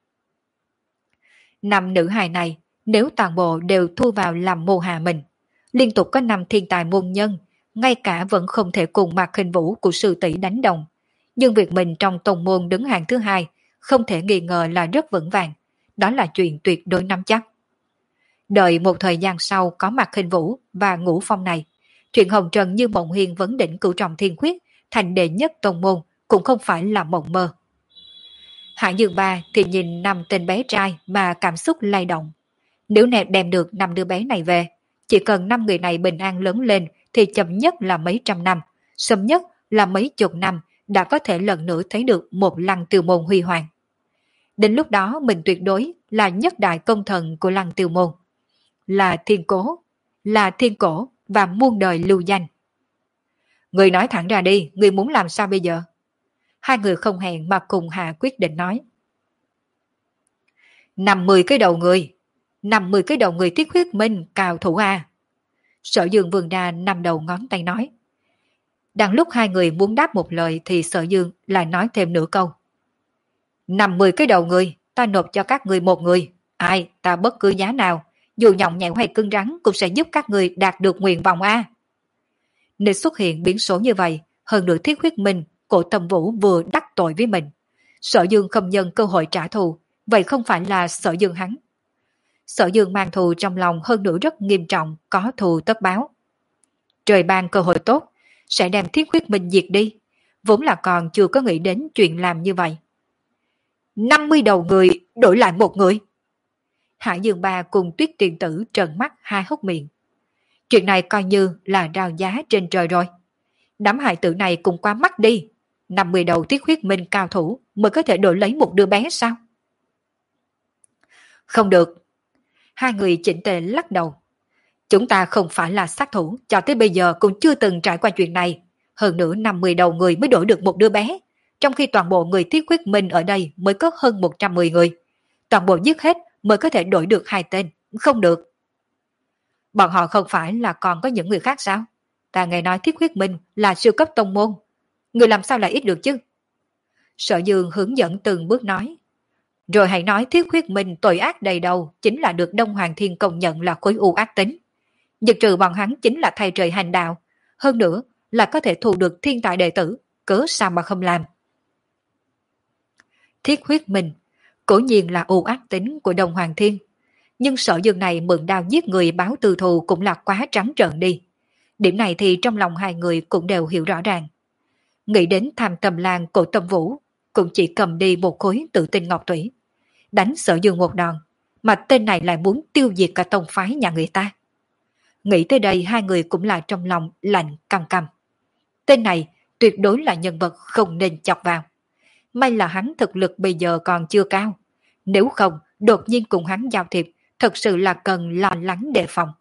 Năm nữ hài này, nếu toàn bộ đều thu vào làm môn hạ mình, liên tục có năm thiên tài môn nhân, ngay cả vẫn không thể cùng Mạc Khinh Vũ của sư tỷ đánh đồng. Nhưng việc mình trong tông môn đứng hàng thứ hai, không thể nghi ngờ là rất vững vàng, đó là chuyện tuyệt đối nắm chắc. Đợi một thời gian sau có Mạc Khinh Vũ và Ngũ Phong này, chuyện hồng trần như mộng hiền vấn đỉnh cửu trọng thiên khuyết thành đệ nhất tông môn cũng không phải là mộng mơ. Hạ Dương Ba thì nhìn năm tên bé trai mà cảm xúc lay động. Nếu nè đem được năm đứa bé này về, chỉ cần năm người này bình an lớn lên thì chậm nhất là mấy trăm năm, sớm nhất là mấy chục năm đã có thể lần nữa thấy được một Lăng Tiêu Môn huy hoàng. Đến lúc đó mình tuyệt đối là nhất đại công thần của Lăng Tiêu Môn. Là thiên cố, là thiên cổ và muôn đời lưu danh. Người nói thẳng ra đi, người muốn làm sao bây giờ? Hai người không hẹn mà cùng hạ quyết định nói. Năm mươi cái đầu người, năm mươi cái đầu người Tiết Huyết Minh cao thủ a. Sở Dương vươn ra năm đầu ngón tay nói. Đang lúc hai người muốn đáp một lời thì Sở Dương lại nói thêm nửa câu. Năm mươi cái đầu người, ta nộp cho các người một người. Ai, ta bất cứ giá nào, dù nhọn nhẽo hay cứng rắn cũng sẽ giúp các người đạt được nguyện vọng a. Nên xuất hiện biến số như vậy, hơn nữa Thiết Huyết Minh, Cổ Tâm Vũ vừa đắc tội với mình. Sở Dương không nhân cơ hội trả thù, vậy không phải là Sở Dương hắn. Sở Dương mang thù trong lòng hơn nữa rất nghiêm trọng, có thù tất báo. Trời ban cơ hội tốt, sẽ đem Thiết Huyết Minh diệt đi, vốn là còn chưa có nghĩ đến chuyện làm như vậy. năm mươi đầu người đổi lại một người. Hải Dương Ba cùng Tuyết Tiền Tử trợn mắt hai hốc miệng. Chuyện này coi như là rao giá trên trời rồi. Đám hài tử này cũng quá mắc đi. năm mươi đầu Tiết Huyết Minh cao thủ mới có thể đổi lấy một đứa bé sao? Không được. Hai người chỉnh tề lắc đầu. Chúng ta không phải là sát thủ, cho tới bây giờ cũng chưa từng trải qua chuyện này. Hơn nữa năm mươi đầu người mới đổi được một đứa bé, trong khi toàn bộ người Tiết Huyết Minh ở đây mới có hơn một trăm mười người. Toàn bộ giết hết mới có thể đổi được hai tên. Không được. Bọn họ không phải là còn có những người khác sao? Ta nghe nói Thiết Huyết Minh là siêu cấp tông môn. Người làm sao lại ít được chứ? Sở Dương hướng dẫn từng bước nói. Rồi hãy nói Thiết Huyết Minh tội ác đầy đầu chính là được Đông Hoàng Thiên công nhận là khối u ác tính. Diệt trừ bọn hắn chính là thay trời hành đạo. Hơn nữa là có thể thu được thiên tài đệ tử. Cớ sao mà không làm? Thiết Huyết Minh cố nhiên là u ác tính của Đông Hoàng Thiên. Nhưng Sở Dương này mượn đao giết người báo tư thù cũng là quá trắng trợn đi. Điểm này thì trong lòng hai người cũng đều hiểu rõ ràng. Nghĩ đến Tham Tầm Lan Cổ Tâm Vũ, cũng chỉ cầm đi một khối tự tin ngọc thủy. Đánh Sở Dương một đòn, mà tên này lại muốn tiêu diệt cả tông phái nhà người ta. Nghĩ tới đây hai người cũng là trong lòng lạnh căm căm. Tên này tuyệt đối là nhân vật không nên chọc vào. May là hắn thực lực bây giờ còn chưa cao. Nếu không, đột nhiên cùng hắn giao thiệp, thật sự là cần lo lắng đề phòng.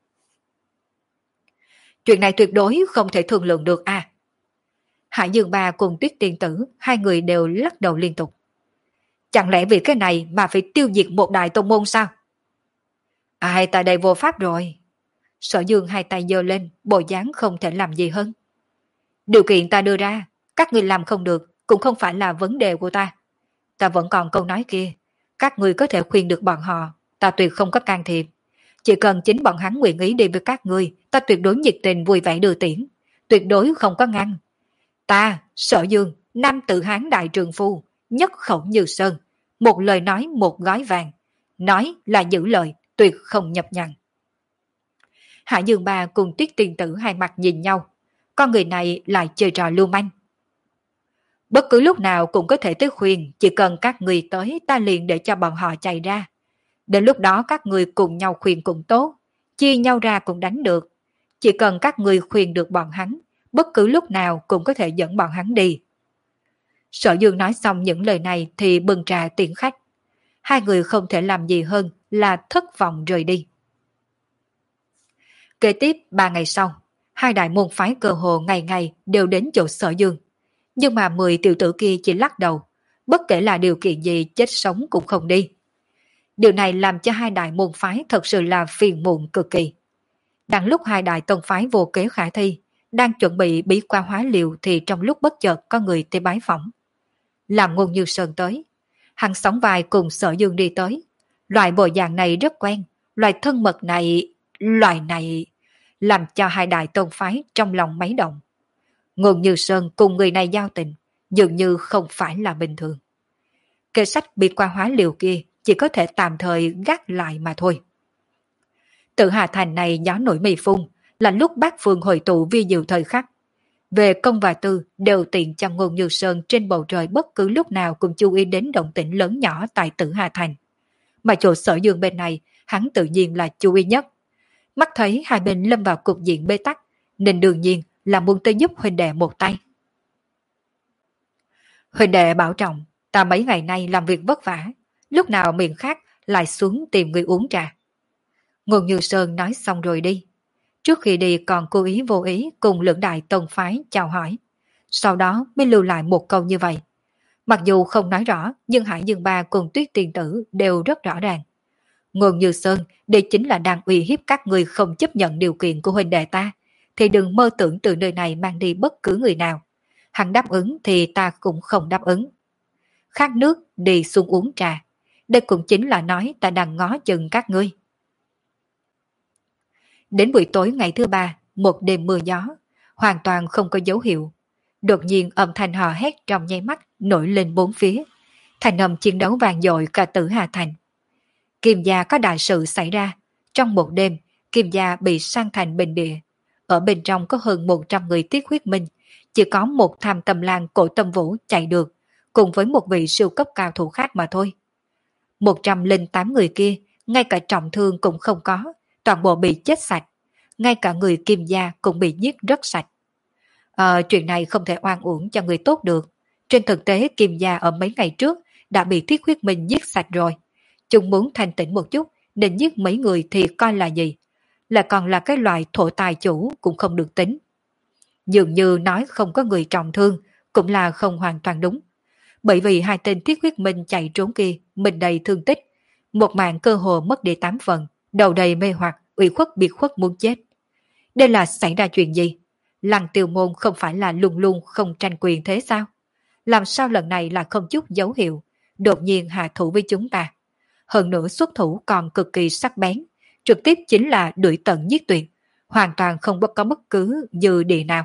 Chuyện này tuyệt đối không thể thương lượng được à. Hải Dương Ba cùng Tuyết Tiên Tử, hai người đều lắc đầu liên tục. Chẳng lẽ vì cái này mà phải tiêu diệt một đại tông môn sao? Ai tại đây vô pháp rồi. Sở Dương hai tay giơ lên, bộ dáng không thể làm gì hơn. Điều kiện ta đưa ra, các người làm không được, cũng không phải là vấn đề của ta. ta vẫn còn câu nói kia. Các ngươi có thể khuyên được bọn họ, ta tuyệt không có can thiệp. Chỉ cần chính bọn hắn nguyện ý đi với các ngươi, ta tuyệt đối nhiệt tình vui vẻ đưa tiễn. Tuyệt đối không có ngăn. Ta, Sở Dương, nam tự hán đại trường phu, nhất khẩu như sơn. Một lời nói một gói vàng. Nói là giữ lời, tuyệt không nhập nhằng. Hạ Dương Ba cùng Tuyết Tiên Tử hai mặt nhìn nhau. Con người này lại chơi trò lưu manh. Bất cứ lúc nào cũng có thể tới khuyên, chỉ cần các người tới ta liền để cho bọn họ chạy ra. Đến lúc đó các người cùng nhau khuyên cũng tốt, chia nhau ra cũng đánh được. Chỉ cần các người khuyên được bọn hắn, bất cứ lúc nào cũng có thể dẫn bọn hắn đi. Sở Dương nói xong những lời này thì bưng trà tiễn khách. Hai người không thể làm gì hơn là thất vọng rời đi. Kế tiếp ba ngày sau, hai đại môn phái cơ hồ ngày ngày đều đến chỗ Sở Dương. Nhưng mà mười tiểu tử kia chỉ lắc đầu, bất kể là điều kiện gì chết sống cũng không đi. Điều này làm cho hai đại môn phái thật sự là phiền muộn cực kỳ. Đang lúc hai đại tông phái vô kế khả thi, đang chuẩn bị bí qua hóa liều thì trong lúc bất chợt có người tới bái phỏng. Làm Ngôn Như Sơn tới, hắn sóng vai cùng Sở Dương đi tới. Loại bộ dạng này rất quen, loại thân mật này, loại này làm cho hai đại tông phái trong lòng máy động. Ngôn Như Sơn cùng người này giao tình, dường như không phải là bình thường. Kế sách bị qua hóa liều kia chỉ có thể tạm thời gác lại mà thôi. Tự Hà Thành này gió nổi mây phun, là lúc bát phương hội tụ vi diệu thời khắc. Về công và tư đều tiện cho Ngôn Như Sơn trên bầu trời bất cứ lúc nào cũng chú ý đến động tĩnh lớn nhỏ tại Tử Hà Thành. Mà chỗ Sở Dương bên này, hắn tự nhiên là chú ý nhất. Mắt thấy hai bên lâm vào cục diện bế tắc, nên đương nhiên là muốn tới giúp huynh đệ một tay. Huynh đệ bảo trọng, ta mấy ngày nay làm việc vất vả, lúc nào miệng khác lại xuống tìm người uống trà. Ngôn Như Sơn nói xong rồi đi. Trước khi đi còn cố ý vô ý cùng lưỡng đại tông phái chào hỏi. Sau đó mới lưu lại một câu như vậy. Mặc dù không nói rõ, nhưng Hải Dương Ba cùng Tuyết Tiên Tử đều rất rõ ràng. Ngôn Như Sơn, đây chính là đang uy hiếp các người không chấp nhận điều kiện của huynh đệ ta, thì đừng mơ tưởng từ nơi này mang đi bất cứ người nào. Hắn đáp ứng thì ta cũng không đáp ứng. Khát nước đi xuống uống trà. Đây cũng chính là nói ta đang ngó chừng các ngươi. Đến buổi tối ngày thứ ba, một đêm mưa gió, hoàn toàn không có dấu hiệu. Đột nhiên âm thanh hò hét trong nháy mắt nổi lên bốn phía. Thành âm chiến đấu vang dội cả Tử Hà Thành. Kim gia có đại sự xảy ra. Trong một đêm, Kim gia bị san thành bình địa. Ở bên trong có hơn một trăm người tiết huyết minh. Chỉ có một tham tâm lang Cổ Tâm Vũ chạy được, cùng với một vị siêu cấp cao thủ khác mà thôi. một trăm lẻ tám người kia, ngay cả trọng thương cũng không có, toàn bộ bị chết sạch. Ngay cả người Kim gia cũng bị giết rất sạch. À, chuyện này không thể oan uổng cho người tốt được. Trên thực tế Kim gia ở mấy ngày trước đã bị Thiết Huyết Minh giết sạch rồi. Chúng muốn thanh tĩnh một chút nên giết mấy người thì coi là gì. Là còn là cái loại thổ tài chủ cũng không được tính. Dường như nói không có người trọng thương cũng là không hoàn toàn đúng. Bởi vì hai tên Thiết Huyết Minh chạy trốn kia mình đầy thương tích. Một mạng cơ hồ mất đi tám phần, đầu đầy mê hoặc, ủy khuất biệt khuất muốn chết. Đây là xảy ra chuyện gì? Lăng Tiêu Môn không phải là luôn luôn không tranh quyền thế sao? Làm sao lần này là không chút dấu hiệu, đột nhiên hạ thủ với chúng ta? Hơn nữa xuất thủ còn cực kỳ sắc bén, trực tiếp chính là đuổi tận giết tuyệt, hoàn toàn không có bất cứ dư địa nào.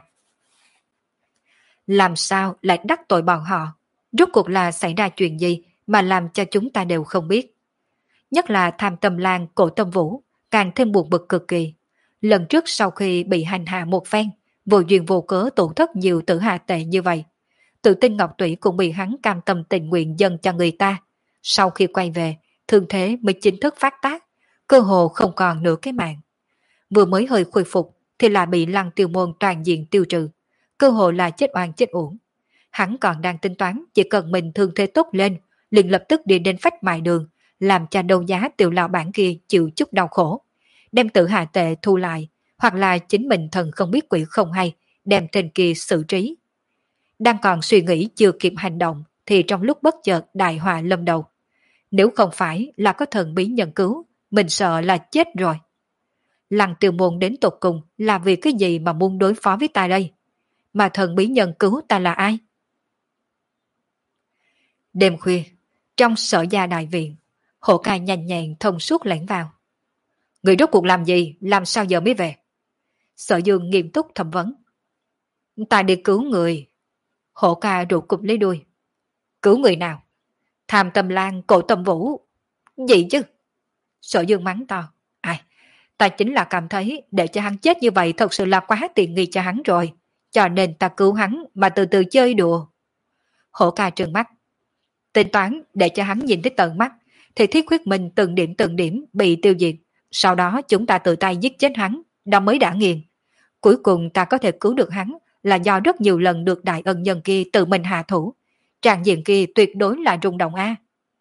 Làm sao lại đắc tội bọn họ? Rốt cuộc là xảy ra chuyện gì mà làm cho chúng ta đều không biết? Nhất là Tham Tâm Lang Cổ Tâm Vũ càng thêm buồn bực cực kỳ. Lần trước sau khi bị hành hạ một phen, vô duyên vô cớ tổn thất nhiều tử hạ tệ như vậy. Tự tin Ngọc Tủy cũng bị hắn cam tâm tình nguyện dâng cho người ta. Sau khi quay về, thương thế mới chính thức phát tác, cơ hồ không còn nửa cái mạng. Vừa mới hơi khôi phục thì lại bị Lăng Tiêu Môn toàn diện tiêu trừ, cơ hồ là chết oan chết uổng. Hắn còn đang tính toán chỉ cần mình thương thế tốt lên, liền lập tức đi đến phách mại đường, làm cho đấu giá tiểu lão bản kia chịu chút đau khổ, đem tử hạ tệ thu lại, hoặc là chính mình thần không biết quỷ không hay, đem tên kia xử trí. Đang còn suy nghĩ chưa kịp hành động thì trong lúc bất chợt đại họa lâm đầu. Nếu không phải là có thần bí nhân cứu, mình sợ là chết rồi. Lăng Tiêu Môn đến tột cùng là vì cái gì mà muốn đối phó với ta đây? Mà thần bí nhân cứu ta là ai? Đêm khuya, Trong Sở Gia đại viện, Hổ Ca nhanh nhẹn thông suốt lẻn vào. Người rốt cuộc làm gì, làm sao giờ mới về? Sở Dương nghiêm túc thẩm vấn. Ta đi cứu người. Hổ Ca rụt cụp lấy đuôi. Cứu người nào? Tham Tâm Lan, Cổ Tâm Vũ. Gì chứ? Sở Dương mắng to. Ai? Ta chính là cảm thấy để cho hắn chết như vậy thật sự là quá tiện nghi cho hắn rồi. Cho nên ta cứu hắn mà từ từ chơi đùa. Hổ Ca trừng mắt. Tính toán để cho hắn nhìn thấy tận mắt thì Thiết Khuyết Minh từng điểm từng điểm bị tiêu diệt. Sau đó chúng ta tự tay giết chết hắn. Đó mới đã nghiền. Cuối cùng ta có thể cứu được hắn là do rất nhiều lần được đại ân nhân kia tự mình hạ thủ. Tràng diện kia tuyệt đối là rung động a.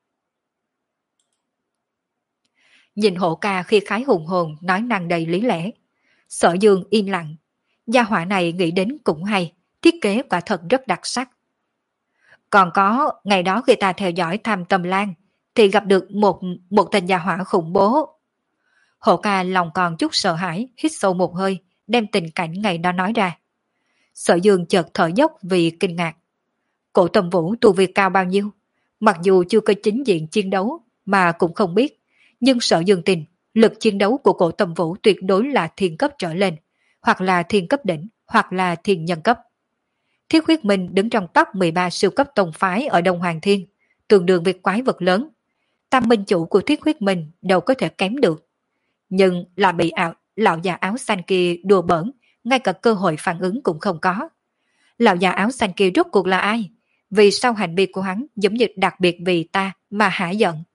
Nhìn Hổ Ca khi khái hùng hồn nói năng đầy lý lẽ. Sở Dương im lặng. Gia hỏa này nghĩ đến cũng hay, thiết kế quả thật rất đặc sắc. Còn có, ngày đó khi ta theo dõi Tham Tâm Lan, thì gặp được một một tên gia hỏa khủng bố. Hổ Ca lòng còn chút sợ hãi, hít sâu một hơi, đem tình cảnh ngày đó nói ra. Sở Dương chợt thở dốc vì kinh ngạc. Cổ Tâm Vũ tu vi cao bao nhiêu? Mặc dù chưa có chính diện chiến đấu, mà cũng không biết. Nhưng Sở Dương tin, lực chiến đấu của Cổ Tâm Vũ tuyệt đối là thiên cấp trở lên, hoặc là thiên cấp đỉnh, hoặc là thiên nhân cấp. Thiết Khuyết Minh đứng trong top mười ba siêu cấp tông phái ở Đông Hoàng Thiên, tương đương với quái vật lớn. Tam minh chủ của Thiết Khuyết Minh đâu có thể kém được. Nhưng là bị ảo, lão già áo xanh kia đùa bỡn, ngay cả cơ hội phản ứng cũng không có. Lão già áo xanh kia rốt cuộc là ai? Vì sao hành vi của hắn giống như đặc biệt vì ta mà hả giận?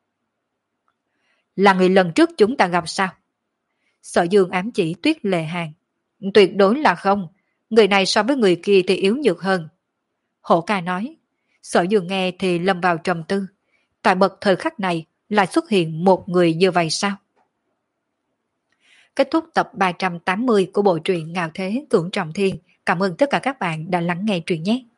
Là người lần trước chúng ta gặp sao? Sở Dương ám chỉ Tuyết Lệ Hàng. Tuyệt đối là không. Người này so với người kia thì yếu nhược hơn. Hổ Ca nói. Sở Dương nghe thì lâm vào trầm tư. Tại bậc thời khắc này lại xuất hiện một người như vậy sao? Kết thúc tập ba trăm tám mươi của bộ truyện Ngạo Thế Cưỡng Trọng Thiên. Cảm ơn tất cả các bạn đã lắng nghe truyện nhé.